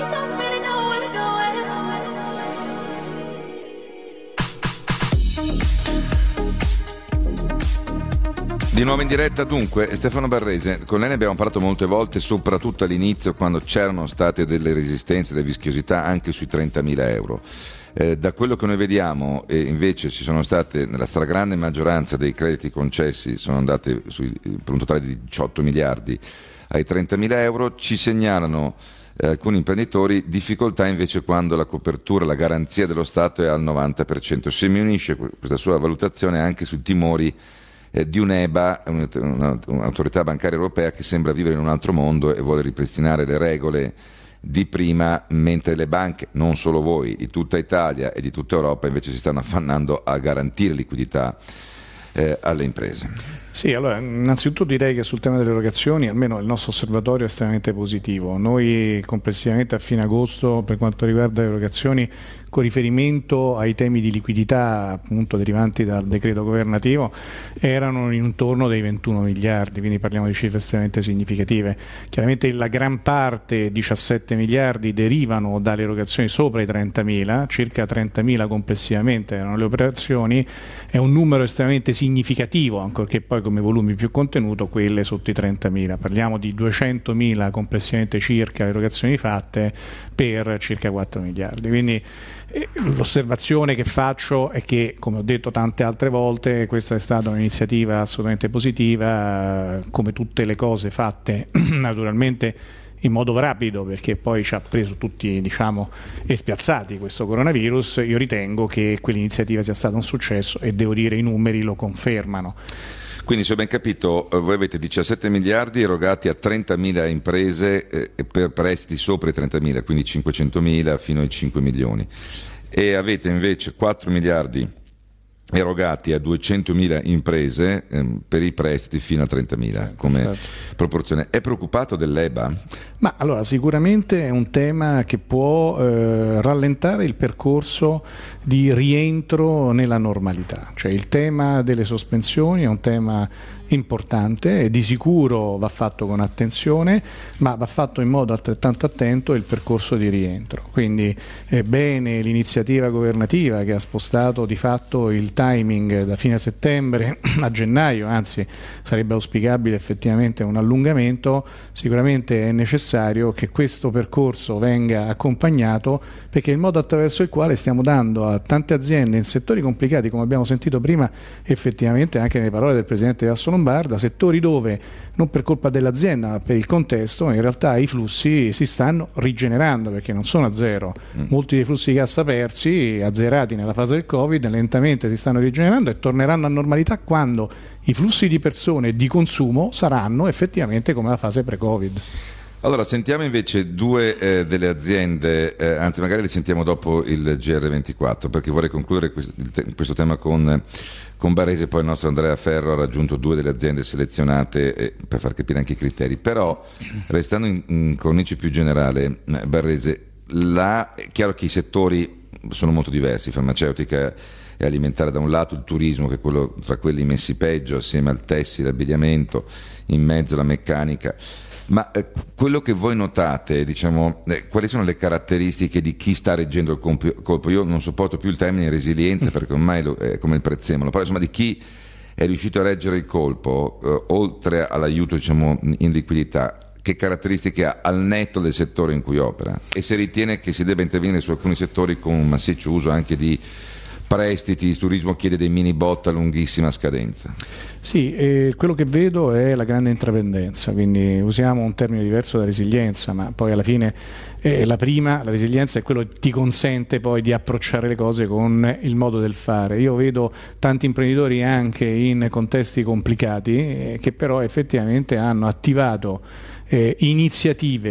Di nuovo in diretta dunque Stefano Barrese, con lei ne abbiamo parlato molte volte, soprattutto all'inizio quando c'erano state delle resistenze, delle vischiosità anche sui trentamila euro. Eh, da quello che noi vediamo eh, invece ci sono state, nella stragrande maggioranza dei crediti concessi sono andate sui, per un totale di diciotto miliardi ai trentamila euro, ci segnalano eh, alcuni imprenditori difficoltà invece quando la copertura, la garanzia dello Stato è al novanta per cento. Se mi unisce questa sua valutazione anche sui timori di un'E B A, un'autorità bancaria europea che sembra vivere in un altro mondo e vuole ripristinare le regole di prima, mentre le banche, non solo voi, di tutta Italia e di tutta Europa invece si stanno affannando a garantire liquidità eh, alle imprese. Sì, allora innanzitutto direi che sul tema delle erogazioni almeno il nostro osservatorio è estremamente positivo. Noi complessivamente a fine agosto per quanto riguarda le erogazioni con riferimento ai temi di liquidità appunto derivanti dal decreto governativo erano intorno dei ventuno miliardi, quindi parliamo di cifre estremamente significative. Chiaramente la gran parte, diciassette miliardi, derivano dalle erogazioni sopra i trentamila, circa trentamila complessivamente erano le operazioni, è un numero estremamente significativo, ancorché poi come volumi più contenuto quelle sotto i trentamila. Parliamo di duecentomila complessivamente circa le erogazioni fatte per circa quattro miliardi. Quindi eh, l'osservazione che faccio è che, come ho detto tante altre volte, questa è stata un'iniziativa assolutamente positiva, come tutte le cose fatte naturalmente in modo rapido, perché poi ci ha preso tutti, diciamo, e spiazzati questo coronavirus. Io ritengo che quell'iniziativa sia stata un successo e devo dire i numeri lo confermano. Quindi, se ho ben capito, voi avete diciassette miliardi erogati a trentamila imprese eh, per prestiti sopra i trentamila, quindi cinquecentomila fino ai cinque milioni, e avete invece quattro miliardi erogati a duecentomila imprese ehm, per i prestiti fino a trentamila come certo. proporzione. È preoccupato dell'E B A? Ma allora sicuramente è un tema che può eh, rallentare il percorso di rientro nella normalità, cioè il tema delle sospensioni è un tema importante e di sicuro va fatto con attenzione, ma va fatto in modo altrettanto attento il percorso di rientro. Quindi è bene l'iniziativa governativa che ha spostato di fatto il timing da fine settembre a gennaio, anzi sarebbe auspicabile effettivamente un allungamento. Sicuramente è necessario che questo percorso venga accompagnato, perché è il modo attraverso il quale stiamo dando a tante aziende in settori complicati, come abbiamo sentito prima effettivamente anche nelle parole del Presidente di Assolombarda, settori dove non per colpa dell'azienda ma per il contesto in realtà i flussi si stanno rigenerando, perché non sono a zero. Mm. Molti dei flussi di cassa persi, azzerati nella fase del Covid, lentamente si stanno rigenerando e torneranno a normalità quando i flussi di persone e di consumo saranno effettivamente come la fase pre-Covid. Allora, sentiamo invece due eh, delle aziende, eh, anzi magari le sentiamo dopo il G R ventiquattro, perché vorrei concludere questo, questo tema con, con Barrese. Poi il nostro Andrea Ferro ha raggiunto due delle aziende selezionate eh, per far capire anche i criteri. Però, restando in, in cornice più generale, Barrese, la, è chiaro che i settori sono molto diversi, farmaceutica e alimentare da un lato, il turismo che è quello tra quelli messi peggio, assieme al tessile, l'abbigliamento, in mezzo la meccanica. Ma eh, quello che voi notate, diciamo, eh, quali sono le caratteristiche di chi sta reggendo il comp- colpo? Io non sopporto più il termine resilienza perché ormai lo, è come il prezzemolo, però insomma di chi è riuscito a reggere il colpo, eh, oltre all'aiuto, diciamo, in liquidità, che caratteristiche ha al netto del settore in cui opera, e se ritiene che si debba intervenire su alcuni settori con un massiccio uso anche di prestiti. Il turismo chiede dei mini bot a lunghissima scadenza. Sì, eh, quello che vedo è la grande intraprendenza, quindi usiamo un termine diverso da resilienza, ma poi alla fine eh, la prima, la resilienza, è quello che ti consente poi di approcciare le cose con il modo del fare. Io vedo tanti imprenditori anche in contesti complicati eh, che però effettivamente hanno attivato eh, iniziative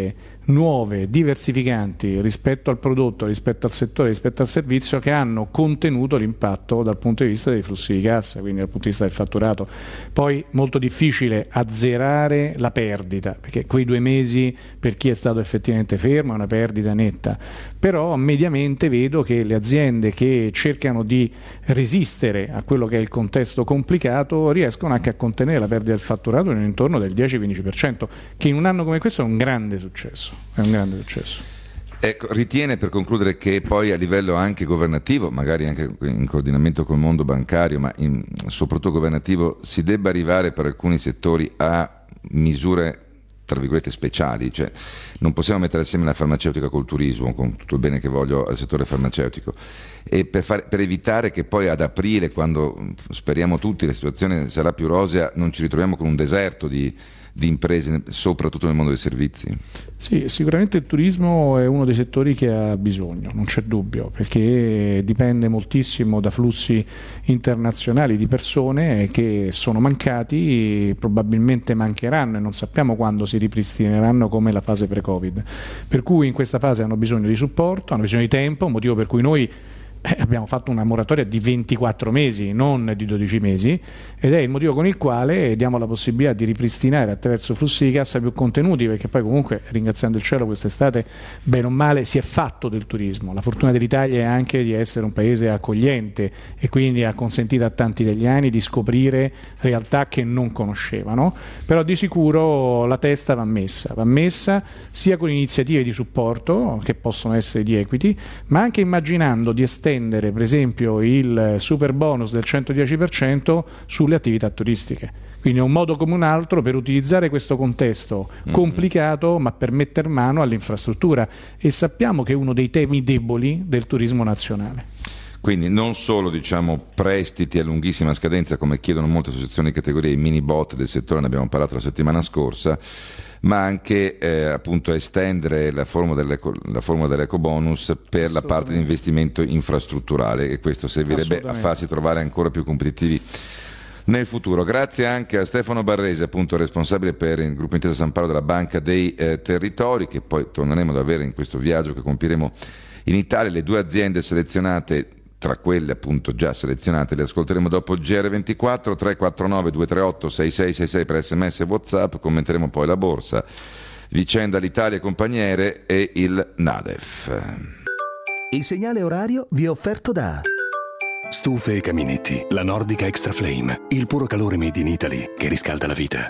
nuove, diversificanti rispetto al prodotto, rispetto al settore, rispetto al servizio, che hanno contenuto l'impatto dal punto di vista dei flussi di cassa, quindi dal punto di vista del fatturato. Poi molto difficile azzerare la perdita, perché quei due mesi per chi è stato effettivamente fermo è una perdita netta, però mediamente vedo che le aziende che cercano di resistere a quello che è il contesto complicato riescono anche a contenere la perdita del fatturato in un intorno del dieci quindici per cento, che in un anno come questo è un grande successo. È un grande successo. Ecco, ritiene, per concludere, che poi a livello anche governativo, magari anche in coordinamento col mondo bancario, ma in, soprattutto governativo, si debba arrivare per alcuni settori a misure tra virgolette speciali, cioè non possiamo mettere assieme la farmaceutica col turismo, con tutto il bene che voglio al settore farmaceutico, e per, far, per evitare che poi ad aprile, quando speriamo tutti la situazione sarà più rosea, non ci ritroviamo con un deserto di di imprese, soprattutto nel mondo dei servizi? Sì, sicuramente il turismo è uno dei settori che ha bisogno, non c'è dubbio, perché dipende moltissimo da flussi internazionali di persone che sono mancati, probabilmente mancheranno e non sappiamo quando si ripristineranno come la fase pre-Covid. Per cui in questa fase hanno bisogno di supporto, hanno bisogno di tempo, motivo per cui noi abbiamo fatto una moratoria di ventiquattro mesi, non di dodici mesi, ed è il motivo con il quale diamo la possibilità di ripristinare attraverso flussi di cassa più contenuti, perché poi comunque, ringraziando il cielo, quest'estate bene o male si è fatto del turismo. La fortuna dell'Italia è anche di essere un paese accogliente e quindi ha consentito a tanti italiani di scoprire realtà che non conoscevano, però di sicuro la testa va messa, va messa sia con iniziative di supporto che possono essere di equity, ma anche immaginando di estendere per esempio il super bonus del centodieci per cento sulle attività turistiche. Quindi è un modo come un altro per utilizzare questo contesto complicato, ma per metter mano all'infrastruttura, e sappiamo che è uno dei temi deboli del turismo nazionale. Quindi non solo, diciamo, prestiti a lunghissima scadenza come chiedono molte associazioni di categoria, i mini bot del settore, ne abbiamo parlato la settimana scorsa, ma anche eh, appunto estendere la formula dell'eco, la formula dell'ecobonus per la parte di investimento infrastrutturale, e questo servirebbe a farsi trovare ancora più competitivi nel futuro. Grazie anche a Stefano Barresi, appunto responsabile per il gruppo Intesa San Paolo della Banca dei eh, Territori, che poi torneremo ad avere in questo viaggio che compieremo in Italia. Le due aziende selezionate, tra quelle appunto già selezionate, le ascolteremo dopo il G R ventiquattro. Tre quattro nove due tre otto sei sei sei sei per sms e WhatsApp. Commenteremo poi la borsa, vicenda l'Italia compagniere e il NADEF. Il segnale orario vi è offerto da Stufe e caminetti, la Nordica Extra Flame, il puro calore made in Italy che riscalda la vita.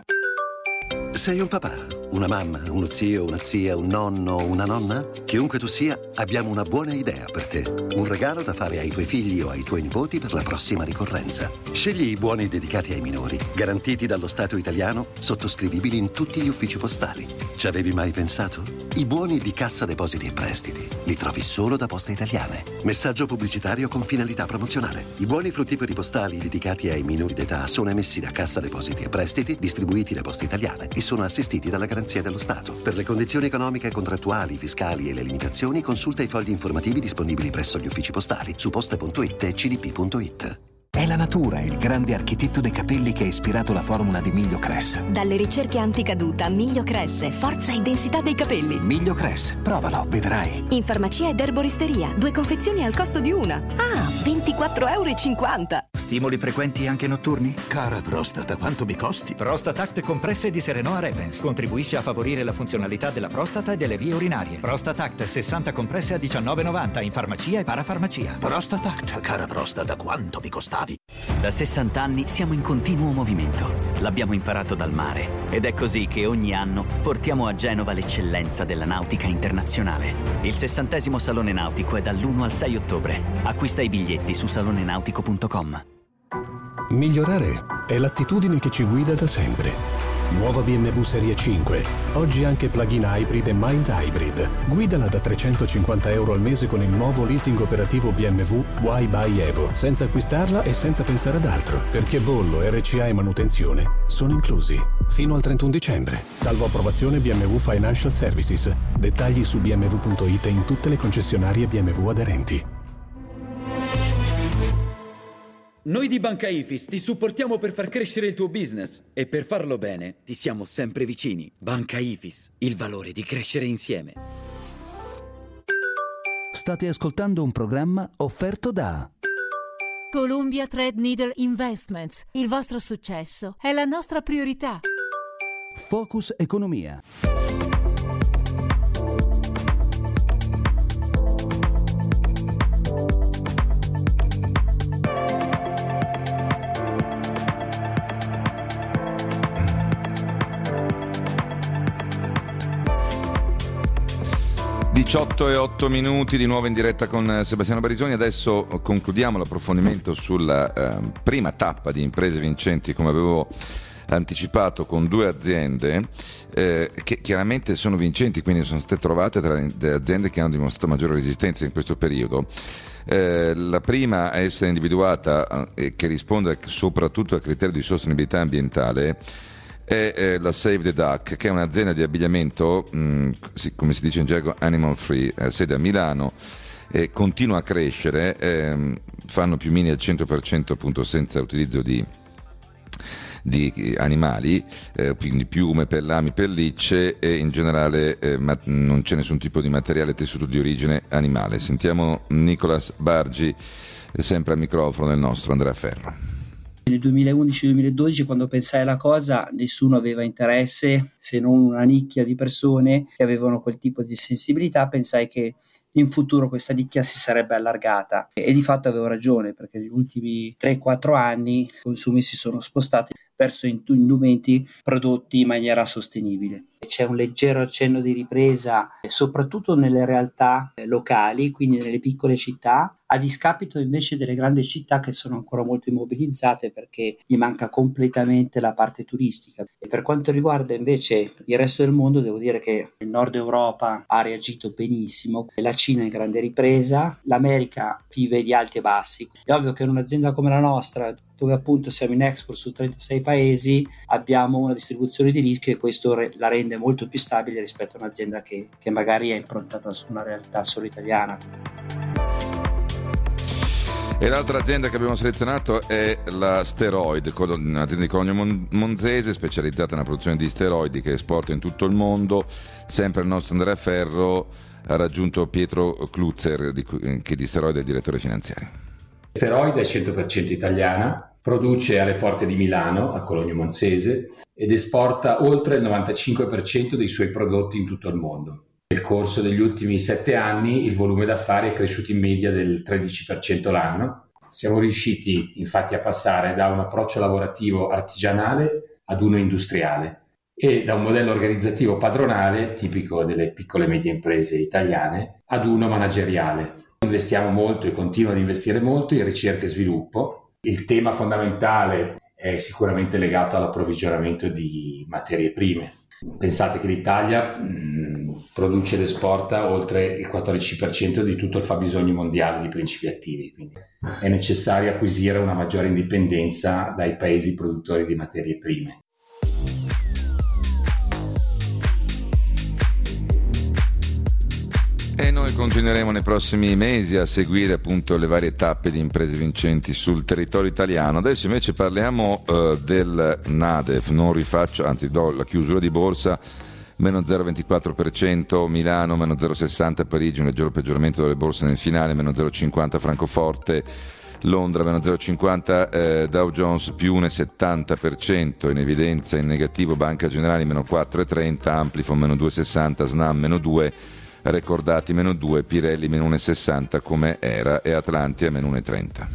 Sei un papà, una mamma, uno zio, una zia, un nonno, una nonna? Chiunque tu sia, abbiamo una buona idea per te. Un regalo da fare ai tuoi figli o ai tuoi nipoti per la prossima ricorrenza. Scegli i buoni dedicati ai minori, garantiti dallo Stato italiano, sottoscrivibili in tutti gli uffici postali. Ci avevi mai pensato? I buoni di Cassa Depositi e Prestiti li trovi solo da Poste Italiane. Messaggio pubblicitario con finalità promozionale. I buoni fruttiferi postali dedicati ai minori d'età sono emessi da Cassa Depositi e Prestiti, distribuiti da Poste Italiane e sono assistiti dalla garanzia dello Stato. Per le condizioni economiche, contrattuali, fiscali e le limitazioni, consulta i fogli informativi disponibili presso gli uffici postali su poste punto it e c d p punto it. È la natura il grande architetto dei capelli che ha ispirato la formula di Miglio Cress. Dalle ricerche anticaduta, Miglio Cress, forza e densità dei capelli. Miglio Cress, provalo, vedrai. In farmacia ed erboristeria, due confezioni al costo di una. Ah, ventiquattro euro e cinquanta. Stimoli frequenti anche notturni? Cara prostata, quanto mi costi? Prostatact compresse di Serenoa Revens. Contribuisce a favorire la funzionalità della prostata e delle vie urinarie. Prostatact sessanta compresse a diciannove e novanta in farmacia e parafarmacia. Prostatact, cara prostata, quanto mi costavi? Da sessanta anni siamo in continuo movimento. L'abbiamo imparato dal mare ed è così che ogni anno portiamo a Genova l'eccellenza della nautica internazionale. Il sessantesimo Salone Nautico è dall'primo al sei ottobre. Acquista i biglietti su salone nautico punto com. Migliorare è l'attitudine che ci guida da sempre. Nuova B M W Serie cinque, oggi anche plug-in hybrid e mild hybrid. Guidala da trecentocinquanta euro al mese con il nuovo leasing operativo B M W Why Buy Evo, senza acquistarla e senza pensare ad altro, perché bollo, R C A e manutenzione sono inclusi. Fino al trentuno dicembre, salvo approvazione B M W Financial Services. Dettagli su b m w punto it e in tutte le concessionarie B M W aderenti. Noi di Banca Ifis ti supportiamo per far crescere il tuo business e per farlo bene ti siamo sempre vicini. Banca Ifis, il valore di crescere insieme. State ascoltando un programma offerto da Columbia Threadneedle Investments. Il vostro successo è la nostra priorità. Focus Economia. diciotto e otto minuti di nuovo in diretta con Sebastiano Barisoni. Adesso concludiamo l'approfondimento sulla eh, prima tappa di Imprese Vincenti, come avevo anticipato, con due aziende eh, che chiaramente sono vincenti, quindi sono state trovate tra le aziende che hanno dimostrato maggiore resistenza in questo periodo. Eh, la prima a essere individuata e eh, che risponde soprattutto al criterio di sostenibilità ambientale è eh, la Save the Duck, che è un'azienda di abbigliamento, mh, come si dice in gergo, animal free, eh, sede a Milano, e continua a crescere, eh, fanno piumini al cento per cento appunto senza utilizzo di, di animali, eh, quindi piume, pellami, pellicce, e in generale eh, ma non c'è nessun tipo di materiale tessuto di origine animale. Sentiamo Nicolas Bargi, sempre al microfono del nostro Andrea Ferro. Nel duemilaundici duemiladodici, quando pensai alla cosa, nessuno aveva interesse, se non una nicchia di persone che avevano quel tipo di sensibilità. Pensai che in futuro questa nicchia si sarebbe allargata, e di fatto avevo ragione, perché negli ultimi tre quattro anni i consumi si sono spostati verso indumenti prodotti in maniera sostenibile. C'è un leggero accenno di ripresa soprattutto nelle realtà locali, quindi nelle piccole città, a discapito invece delle grandi città che sono ancora molto immobilizzate perché gli manca completamente la parte turistica. E per quanto riguarda invece il resto del mondo, devo dire che il Nord Europa ha reagito benissimo, la Cina è in grande ripresa, l'America vive di alti e bassi. È ovvio che in un'azienda come la nostra, dove appunto siamo in export su trentasei paesi, abbiamo una distribuzione di rischio, e questo re- la rende molto più stabile rispetto a un'azienda che, che magari è improntata su una realtà solo italiana. E l'altra azienda che abbiamo selezionato è la Steroid, un'azienda di Cologno Monzese specializzata nella produzione di steroidi che esporta in tutto il mondo. Sempre il nostro Andrea Ferro ha raggiunto Pietro Klutzer, che di Steroid è il direttore finanziario. Steroid è cento per cento italiana, produce alle porte di Milano, a Cologno Monzese, ed esporta oltre il novantacinque per cento dei suoi prodotti in tutto il mondo. Nel corso degli ultimi sette anni il volume d'affari è cresciuto in media del tredici per cento l'anno. Siamo riusciti infatti a passare da un approccio lavorativo artigianale ad uno industriale e da un modello organizzativo padronale tipico delle piccole e medie imprese italiane ad uno manageriale. Investiamo molto e continuo ad investire molto in ricerca e sviluppo. Il tema fondamentale è sicuramente legato all'approvvigionamento di materie prime. Pensate che l'Italia mh, produce ed esporta oltre il quattordici per cento di tutto il fabbisogno mondiale di principi attivi, quindi è necessario acquisire una maggiore indipendenza dai paesi produttori di materie prime. E noi continueremo nei prossimi mesi a seguire appunto le varie tappe di Imprese Vincenti sul territorio italiano. Adesso invece parliamo uh, del NADEF, non rifaccio, anzi do la chiusura di borsa, meno zero virgola ventiquattro per cento Milano, meno zero virgola sessanta Parigi, un leggero peggioramento delle borse nel finale, meno zero virgola cinquanta Francoforte, Londra meno zero virgola cinquanta, eh, Dow Jones più uno virgola settanta per cento, in evidenza in negativo Banca Generali meno quattro virgola trenta, Amplifon meno due virgola sessanta, Snam meno due, Recordati meno due, Pirelli meno uno virgola sessanta come era, e Atlantia meno uno virgola trenta.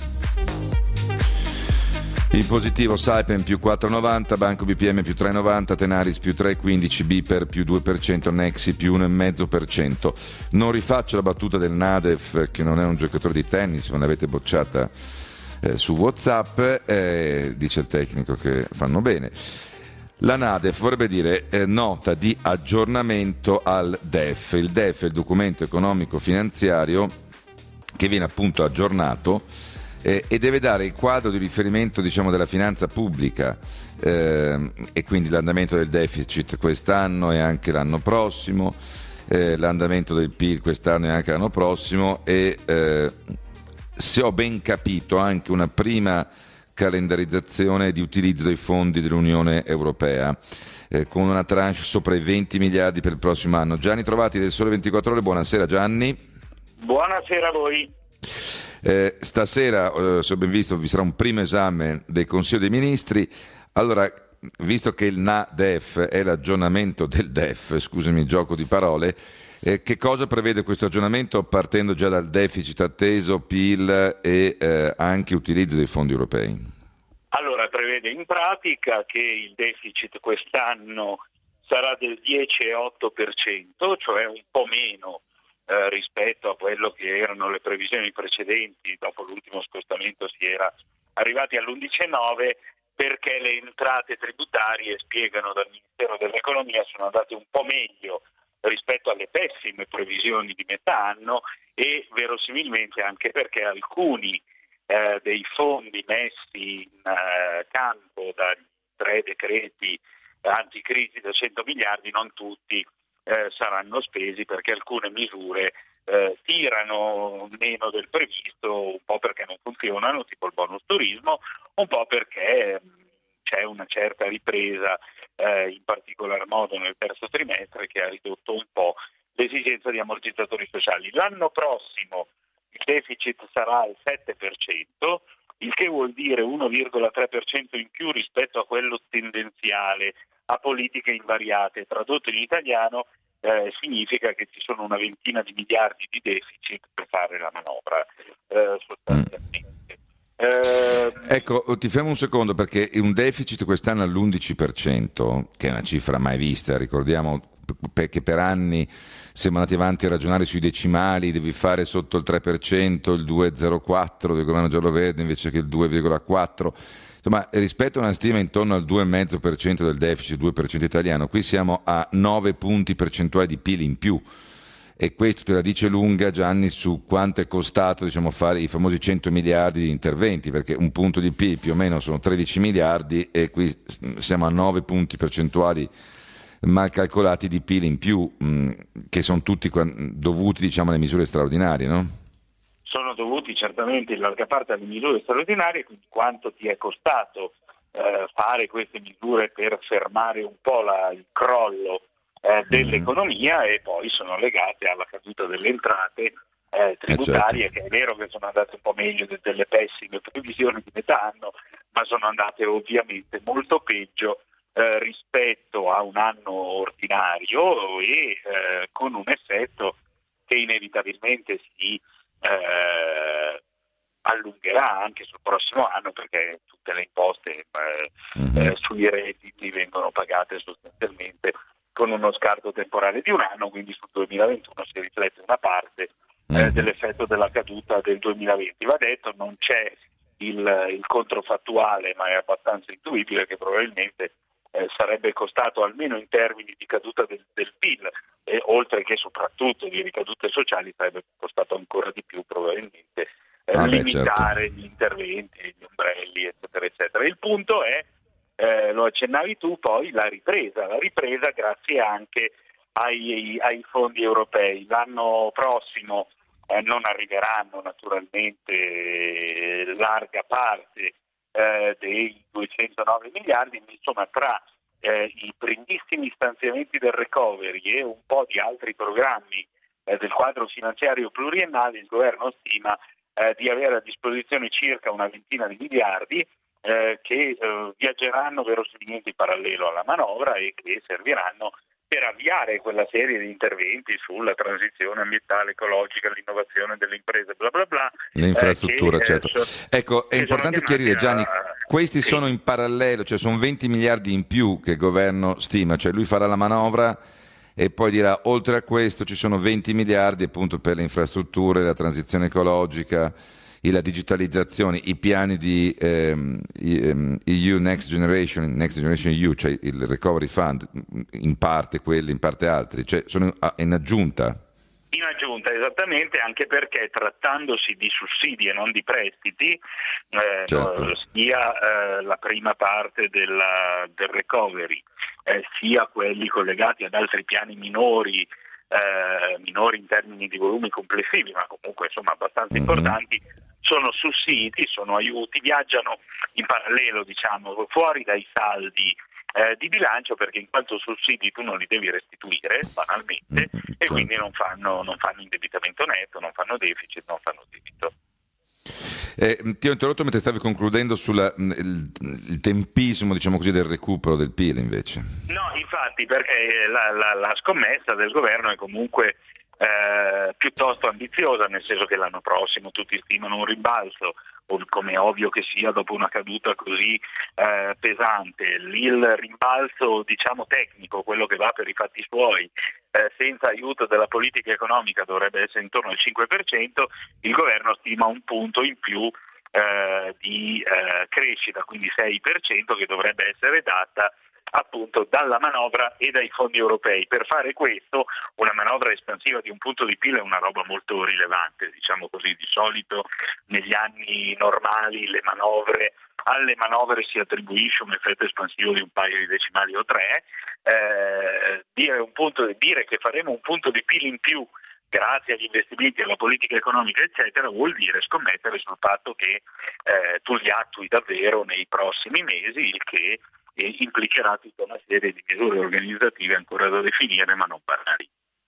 In positivo Saipem più quattro virgola novanta, Banco B P M più tre virgola novanta, Tenaris più tre virgola quindici, Biper più due per cento, Nexi più uno virgola cinque per cento. Non rifaccio la battuta del Nadef, che non è un giocatore di tennis, ma l'avete bocciata eh, su WhatsApp, eh, dice il tecnico che fanno bene. La NADEF vorrebbe dire eh, nota di aggiornamento al D E F. Il D E F è il documento economico finanziario che viene appunto aggiornato eh, e deve dare il quadro di riferimento, diciamo, della finanza pubblica eh, e quindi l'andamento del deficit quest'anno e anche l'anno prossimo, eh, l'andamento del P I L quest'anno e anche l'anno prossimo, e eh, se ho ben capito, anche una prima calendarizzazione di utilizzo dei fondi dell'Unione Europea, eh, con una tranche sopra i venti miliardi per il prossimo anno. Gianni Trovati del Sole ventiquattro Ore, buonasera Gianni. Buonasera a voi. Eh, stasera, eh, se ho ben visto, vi sarà un primo esame del Consiglio dei Ministri. Allora, visto che il N A D E F è l'aggiornamento del D E F, scusami il gioco di parole, eh, che cosa prevede questo aggiornamento partendo già dal deficit atteso, P I L e eh, anche utilizzo dei fondi europei? Allora, prevede in pratica che il deficit quest'anno sarà del dieci virgola otto per cento, cioè un po' meno eh, rispetto a quello che erano le previsioni precedenti. Dopo l'ultimo scostamento si era arrivati all'undici virgola nove, perché le entrate tributarie, spiegano dal Ministero dell'Economia, sono andate un po' meglio rispetto alle pessime previsioni di metà anno, e verosimilmente anche perché alcuni eh, dei fondi messi in eh, campo dai tre decreti anticrisi da cento miliardi, non tutti eh, saranno spesi, perché alcune misure eh, tirano meno del previsto, un po' perché non funzionano, tipo il bonus turismo, un po' perché c'è una certa ripresa, eh, in particolar modo nel terzo trimestre, che ha ridotto un po' l'esigenza di ammortizzatori sociali. L'anno prossimo il deficit sarà al sette per cento, il che vuol dire uno virgola tre per cento in più rispetto a quello tendenziale a politiche invariate. Tradotto in italiano eh, significa che ci sono una ventina di miliardi di deficit per fare la manovra, eh, sostanzialmente. Eh, ecco, ti fermo un secondo, perché un deficit quest'anno all'undici per cento, che è una cifra mai vista, ricordiamo che per anni siamo andati avanti a ragionare sui decimali, devi fare sotto il tre per cento, il due virgola zero quattro del governo giallo-verde invece che il due virgola quattro, insomma rispetto a una stima intorno al due virgola cinque per cento del deficit, due per cento italiano, qui siamo a nove punti percentuali di P I L in più. E questo te la dice lunga, Gianni, su quanto è costato, diciamo, fare i famosi cento miliardi di interventi, perché un punto di P I L più o meno sono tredici miliardi e qui siamo a nove punti percentuali mal calcolati di P I L in più, mh, che sono tutti dovuti, diciamo, alle misure straordinarie, no? Sono dovuti certamente in larga parte alle misure straordinarie, quindi quanto ti è costato eh, fare queste misure per fermare un po' la, il crollo Eh, dell'economia, e poi sono legate alla caduta delle entrate eh, tributarie, eh certo. Che è vero che sono andate un po' meglio de- delle pessime previsioni di metà anno, ma sono andate ovviamente molto peggio eh, rispetto a un anno ordinario, e eh, con un effetto che inevitabilmente si eh, allungherà anche sul prossimo anno, perché tutte le imposte eh, mm-hmm. eh, sui redditi vengono pagate sostanzialmente con uno scarto temporale di un anno, quindi sul duemilaventuno si riflette una parte eh, dell'effetto della caduta del duemilaventi. Va detto, non c'è il, il controfattuale, ma è abbastanza intuibile che probabilmente eh, sarebbe costato, almeno in termini di caduta del, del P I L, e oltre che soprattutto di ricadute sociali, sarebbe costato ancora di più probabilmente eh, ah, limitare beh, certo. gli interventi, gli ombrelli, eccetera, eccetera. Il punto è, Eh, lo accennavi tu, poi la ripresa, la ripresa grazie anche ai, ai fondi europei. L'anno prossimo eh, non arriveranno naturalmente eh, larga parte eh, dei duecentonove miliardi, ma insomma tra eh, i primissimi stanziamenti del recovery e un po' di altri programmi eh, del quadro finanziario pluriennale, il governo stima eh, di avere a disposizione circa una ventina di miliardi Eh, che eh, viaggeranno verosimilmente in parallelo alla manovra e che serviranno per avviare quella serie di interventi sulla transizione ambientale, ecologica, l'innovazione delle imprese, bla bla bla. Le infrastrutture, eh, che, certo. so, ecco, è importante chiarire, Gianni, a... questi sì. sono in parallelo, cioè sono venti miliardi in più che il governo stima, cioè lui farà la manovra e poi dirà, oltre a questo ci sono venti miliardi appunto per le infrastrutture, la transizione ecologica, la digitalizzazione, i piani di ehm, E U Next Generation, Next Generation E U, cioè il Recovery Fund, in parte quelli, in parte altri, cioè sono in aggiunta. In aggiunta, esattamente, anche perché trattandosi di sussidi e non di prestiti, eh, certo. sia eh, la prima parte della, del recovery, eh, sia quelli collegati ad altri piani minori, eh, minori in termini di volumi complessivi, ma comunque insomma abbastanza mm-hmm. importanti, sono sussidi, sono aiuti, viaggiano in parallelo, diciamo, fuori dai saldi eh, di bilancio, perché in quanto sussidi tu non li devi restituire banalmente mm, e quindi non fanno, non fanno indebitamento netto, non fanno deficit, non fanno debito. Eh, ti ho interrotto mentre stavi concludendo sul il tempismo, diciamo così, del recupero del P I L invece. No, infatti, perché la, la, la scommessa del governo è comunque eh, piuttosto ambiziosa, nel senso che l'anno prossimo tutti stimano un rimbalzo, come è ovvio che sia dopo una caduta così eh, pesante. Il rimbalzo, diciamo, tecnico, quello che va per i fatti suoi, eh, senza aiuto della politica economica, dovrebbe essere intorno al cinque per cento. Il governo stima un punto in più eh, di eh, crescita, quindi sei per cento, che dovrebbe essere data appunto dalla manovra e dai fondi europei. Per fare questo, una manovra espansiva di un punto di P I L è una roba molto rilevante, diciamo così. Di solito negli anni normali le manovre alle manovre si attribuisce un effetto espansivo di un paio di decimali o tre. Eh, dire, un punto, dire che faremo un punto di P I L in più grazie agli investimenti, alla politica economica, eccetera, vuol dire scommettere sul fatto che eh, tu li attui davvero nei prossimi mesi, il che eh, implicherà tutta una serie di misure organizzative ancora da definire, ma non banali.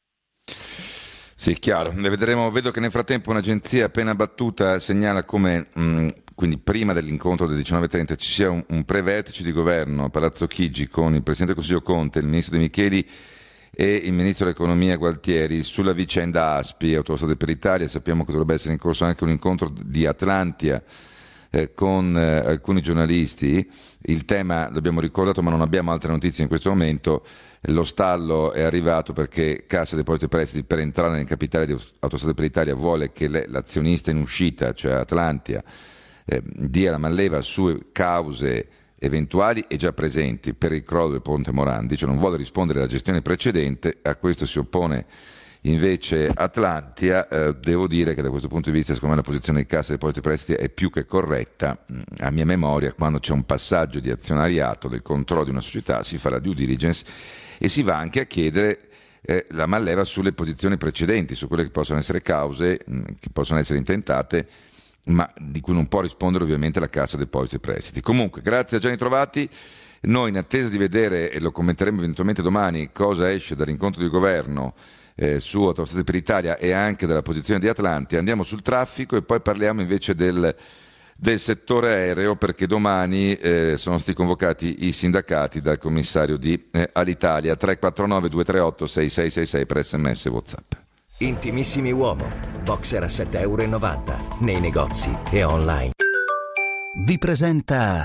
Sì, chiaro, ne vedremo. Vedo che nel frattempo un'agenzia appena battuta segnala come mh, quindi prima dell'incontro del diciannove e trenta ci sia un, un pre-vertice di governo a Palazzo Chigi con il Presidente del Consiglio Conte, il Ministro De Micheli e il Ministro dell'Economia Gualtieri sulla vicenda A S P I, Autostrade per l'Italia. Sappiamo che dovrebbe essere in corso anche un incontro di Atlantia eh, con eh, alcuni giornalisti. Il tema l'abbiamo ricordato, ma non abbiamo altre notizie in questo momento. Lo stallo è arrivato perché Cassa Depositi e Prestiti, per entrare nel capitale di Autostrade per l'Italia, vuole che le, l'azionista in uscita, cioè Atlantia, eh, dia la manleva su cause eventuali e già presenti per il crollo del ponte Morandi, cioè non vuole rispondere alla gestione precedente. A questo si oppone invece Atlantia. Eh, devo dire che da questo punto di vista, secondo me, la posizione di Cassa Depositi e Prestiti è più che corretta. A mia memoria, quando c'è un passaggio di azionariato del controllo di una società, si fa la due diligence e si va anche a chiedere eh, la manleva sulle posizioni precedenti, su quelle che possono essere cause, mh, che possono essere intentate, ma di cui non può rispondere ovviamente la Cassa Depositi e Prestiti. Comunque, grazie a Gianni Trovati. Noi, in attesa di vedere, e lo commenteremo eventualmente domani, cosa esce dall'incontro di governo eh, su Autostrade per l'Italia e anche dalla posizione di Atlantia, andiamo sul traffico e poi parliamo invece del, del settore aereo, perché domani eh, sono stati convocati i sindacati dal commissario di eh, Alitalia. Tre quattro nove due tre otto sei sei sei sei per sms e WhatsApp. Intimissimi Uomo, boxer a sette e novanta euro nei negozi e online. Vi presenta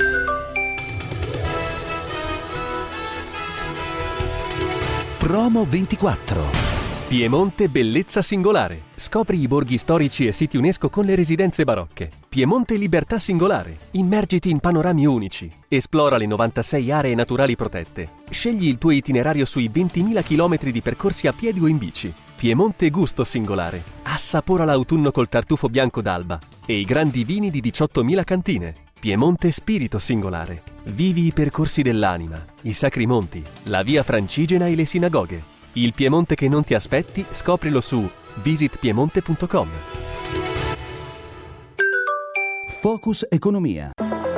Promo ventiquattro. Piemonte bellezza singolare. Scopri i borghi storici e siti UNESCO con le residenze barocche. Piemonte libertà singolare. Immergiti in panorami unici. Esplora le novantasei aree naturali protette. Scegli il tuo itinerario sui ventimila chilometri di percorsi a piedi o in bici. Piemonte gusto singolare. Assapora l'autunno col tartufo bianco d'Alba e i grandi vini di diciottomila cantine. Piemonte spirito singolare. Vivi i percorsi dell'anima, i sacri monti, la via Francigena e le sinagoghe. Il Piemonte che non ti aspetti, scoprilo su visit piemonte punto com. Focus Economia.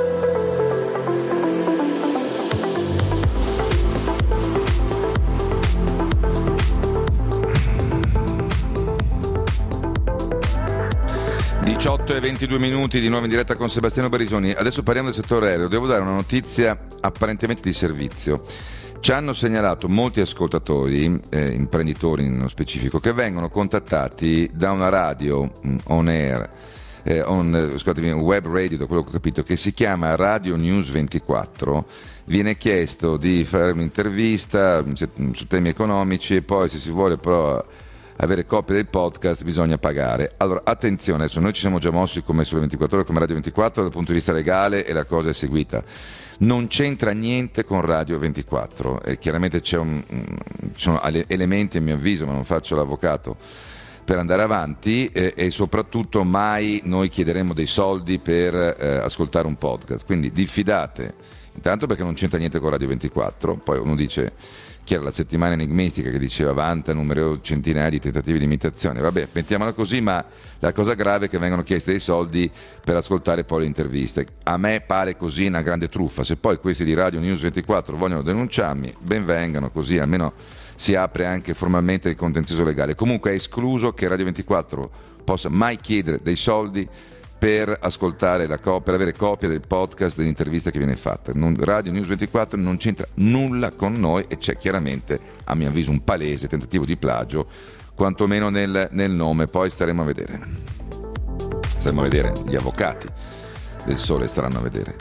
diciotto e ventidue minuti di nuovo in diretta con Sebastiano Barisoni. Adesso parliamo del settore aereo. Devo dare una notizia apparentemente di servizio. Ci hanno segnalato molti ascoltatori, eh, imprenditori nello specifico, che vengono contattati da una radio um, on air, eh, on, scusatemi, web radio, da quello che ho capito, che si chiama Radio News ventiquattro. Viene chiesto di fare un'intervista su temi economici e poi, se si vuole però avere copia del podcast, bisogna pagare. Allora, attenzione, adesso noi ci siamo già mossi come sulle ventiquattro ore, come Radio ventiquattro, dal punto di vista legale, e la cosa è seguita. Non c'entra niente con Radio ventiquattro, e chiaramente c'è un, ci sono elementi, a mio avviso, ma non faccio l'avvocato, per andare avanti, e, e soprattutto mai noi chiederemo dei soldi per eh, ascoltare un podcast, quindi diffidate, intanto perché non c'entra niente con Radio ventiquattro. Poi uno dice chi era la settimana enigmistica che diceva vanta numero centinaia di tentativi di imitazione. Vabbè, mettiamola così, ma la cosa grave è che vengono chiesti dei soldi per ascoltare poi le interviste. A me pare così una grande truffa. Se poi questi di Radio News ventiquattro vogliono denunciarmi, ben vengano, così almeno si apre anche formalmente il contenzioso legale. Comunque è escluso che Radio ventiquattro possa mai chiedere dei soldi per ascoltare la co- per avere copia del podcast dell'intervista che viene fatta. Non, Radio News ventiquattro non c'entra nulla con noi e c'è chiaramente, a mio avviso, un palese tentativo di plagio, quantomeno nel, nel nome. Poi staremo a vedere. Staremo a vedere, gli avvocati del Sole staranno a vedere.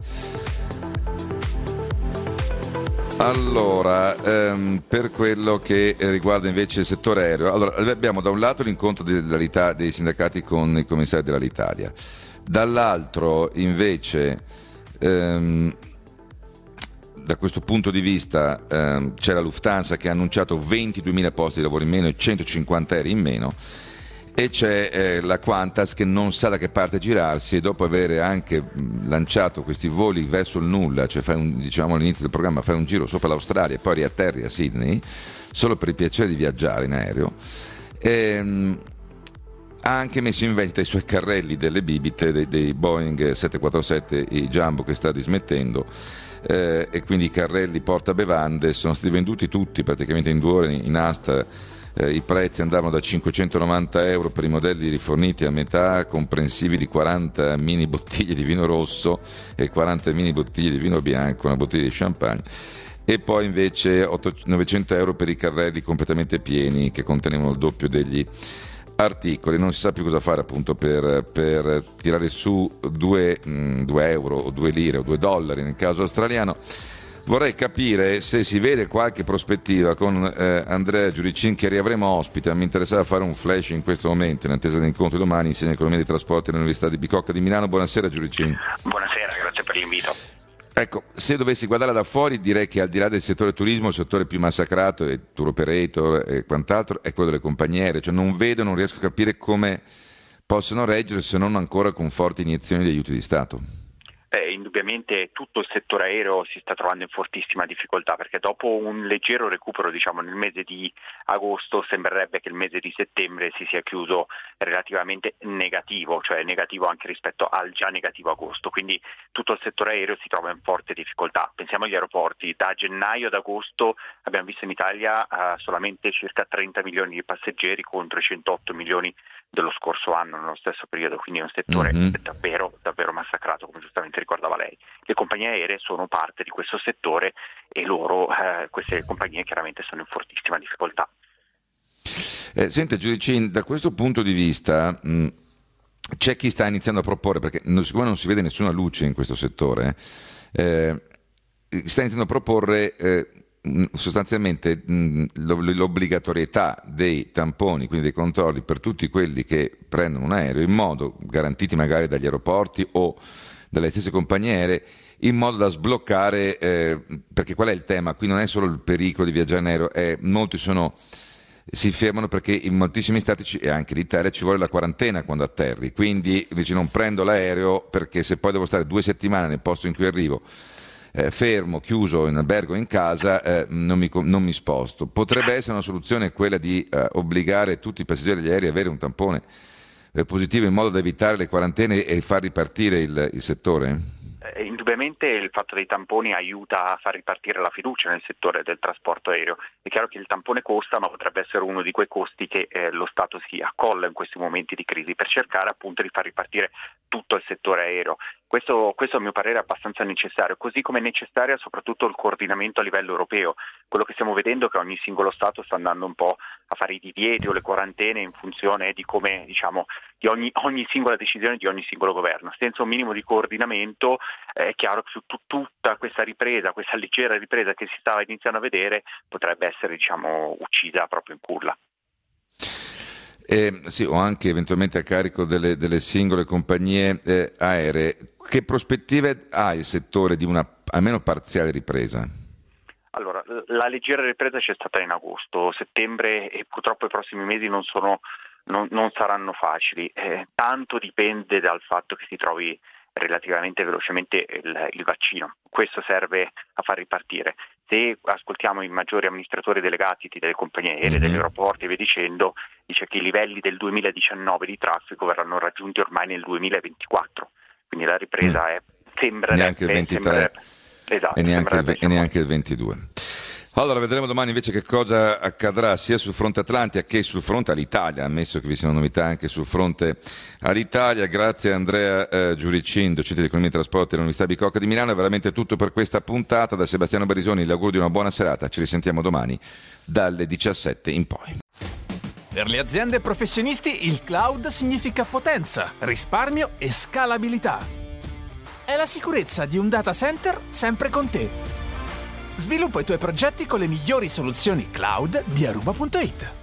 Allora, ehm, per quello che riguarda invece il settore aereo, allora, abbiamo da un lato l'incontro dell'Alita- dei sindacati con i commissari dell'Alitalia, dall'altro invece ehm, da questo punto di vista ehm, c'è la Lufthansa che ha annunciato ventiduemila posti di lavoro in meno e centocinquanta aerei in meno, e c'è eh, la Qantas che non sa da che parte girarsi, e dopo aver anche mh, lanciato questi voli verso il nulla, cioè fai un, diciamo all'inizio del programma fai un giro sopra l'Australia e poi riatterri a Sydney solo per il piacere di viaggiare in aereo, e, mh, ha anche messo in vendita i suoi carrelli delle bibite dei, dei Boeing sette quattro sette, i Jumbo, che sta dismettendo, eh, e quindi i carrelli portabevande sono stati venduti tutti praticamente in due ore in asta. Eh, i prezzi andavano da cinquecentonovanta euro per i modelli riforniti a metà, comprensivi di quaranta mini bottiglie di vino rosso e quaranta mini bottiglie di vino bianco, una bottiglia di champagne, e poi invece novecento euro per i carrelli completamente pieni che contenevano il doppio degli articoli. Non si sa più cosa fare appunto per, per tirare su due euro o due lire o due dollari nel caso australiano. Vorrei capire se si vede qualche prospettiva con eh, Andrea Giuricin, che riavremo ospite. Mi interessava fare un flash in questo momento, in attesa dell'incontro domani, insegna economia dei trasporti all'Università di Bicocca di Milano. Buonasera Giuricin. Buonasera, grazie per l'invito. Ecco, se dovessi guardare da fuori, direi che al di là del settore turismo, il settore più massacrato, il tour operator e quant'altro, è quello delle compagnie aeree. Cioè non vedo, non riesco a capire come possono reggere, se non ancora con forti iniezioni di aiuti di Stato. Eh, indubbiamente tutto il settore aereo si sta trovando in fortissima difficoltà, perché dopo un leggero recupero diciamo nel mese di agosto sembrerebbe che il mese di settembre si sia chiuso relativamente negativo, cioè negativo anche rispetto al già negativo agosto, quindi tutto il settore aereo si trova in forte difficoltà. Pensiamo agli aeroporti: da gennaio ad agosto abbiamo visto in Italia uh, solamente circa trenta milioni di passeggeri contro i centootto milioni dello scorso anno nello stesso periodo, quindi è un settore mm-hmm. davvero davvero massacrato, come giustamente ricordava lei. Le compagnie aeree sono parte di questo settore e loro, eh, queste compagnie chiaramente sono in fortissima difficoltà. Eh, senta Giuricin, da questo punto di vista mh, c'è chi sta iniziando a proporre, perché non, siccome non si vede nessuna luce in questo settore, eh, sta iniziando a proporre eh, sostanzialmente mh, l'obbligatorietà dei tamponi, quindi dei controlli per tutti quelli che prendono un aereo, in modo, garantiti magari dagli aeroporti o dalle stesse compagnie aeree, in modo da sbloccare, eh, perché qual è il tema? Qui non è solo il pericolo di viaggiare in aereo, è, molti sono, si fermano perché in moltissimi stati, e anche l'Italia, ci vuole la quarantena quando atterri, quindi dici non prendo l'aereo perché se poi devo stare due settimane nel posto in cui arrivo, Eh, fermo, chiuso in albergo o in casa, eh, non, mi, non mi sposto. Potrebbe essere una soluzione quella di eh, obbligare tutti i passeggeri degli aerei a avere un tampone eh, positivo, in modo da evitare le quarantene e far ripartire il, il settore? Eh, indubbiamente il fatto dei tamponi aiuta a far ripartire la fiducia nel settore del trasporto aereo. È chiaro che il tampone costa, ma potrebbe essere uno di quei costi che eh, lo Stato si accolla in questi momenti di crisi per cercare appunto di far ripartire tutto il settore aereo. Questo, questo a mio parere è abbastanza necessario, così come è necessario soprattutto il coordinamento a livello europeo. Quello che stiamo vedendo è che ogni singolo Stato sta andando un po' a fare i divieti o le quarantene in funzione di come, diciamo, di ogni, ogni singola decisione di ogni singolo governo. Senza un minimo di coordinamento eh, è chiaro che su t- tutta questa ripresa, questa leggera ripresa che si stava iniziando a vedere, potrebbe essere, diciamo, uccisa proprio in culla. Eh, sì, o anche eventualmente a carico delle, delle singole compagnie eh, aeree. Che prospettive ha il settore di una almeno parziale ripresa? Allora, la leggera ripresa c'è stata in agosto, settembre e purtroppo i prossimi mesi non sono non, non saranno facili. Eh, tanto dipende dal fatto che si trovi relativamente velocemente il, il vaccino. Questo serve a far ripartire. Se ascoltiamo i maggiori amministratori delegati delle compagnie aeree, mm-hmm. degli aeroporti e via dicendo, dice che i livelli del duemiladiciannove di traffico verranno raggiunti ormai nel duemilaventiquattro, quindi la ripresa mm. è sembra neanche il ventitré esatto, e, neanche il, e neanche il ventidue. Allora vedremo domani invece che cosa accadrà sia sul fronte Atlantica che sul fronte all'Italia, ammesso che vi siano novità anche sul fronte all'Italia. Grazie a Andrea eh, Giuricin, docente di economia e trasporti all'Università Bicocca di Milano. È veramente tutto per questa puntata. Da Sebastiano Barisoni l'augurio di una buona serata, ci risentiamo domani dalle diciassette in poi. Per le aziende e professionisti il cloud significa potenza, risparmio e scalabilità. È la sicurezza di un data center sempre con te. Sviluppa i tuoi progetti con le migliori soluzioni cloud di Aruba punto it.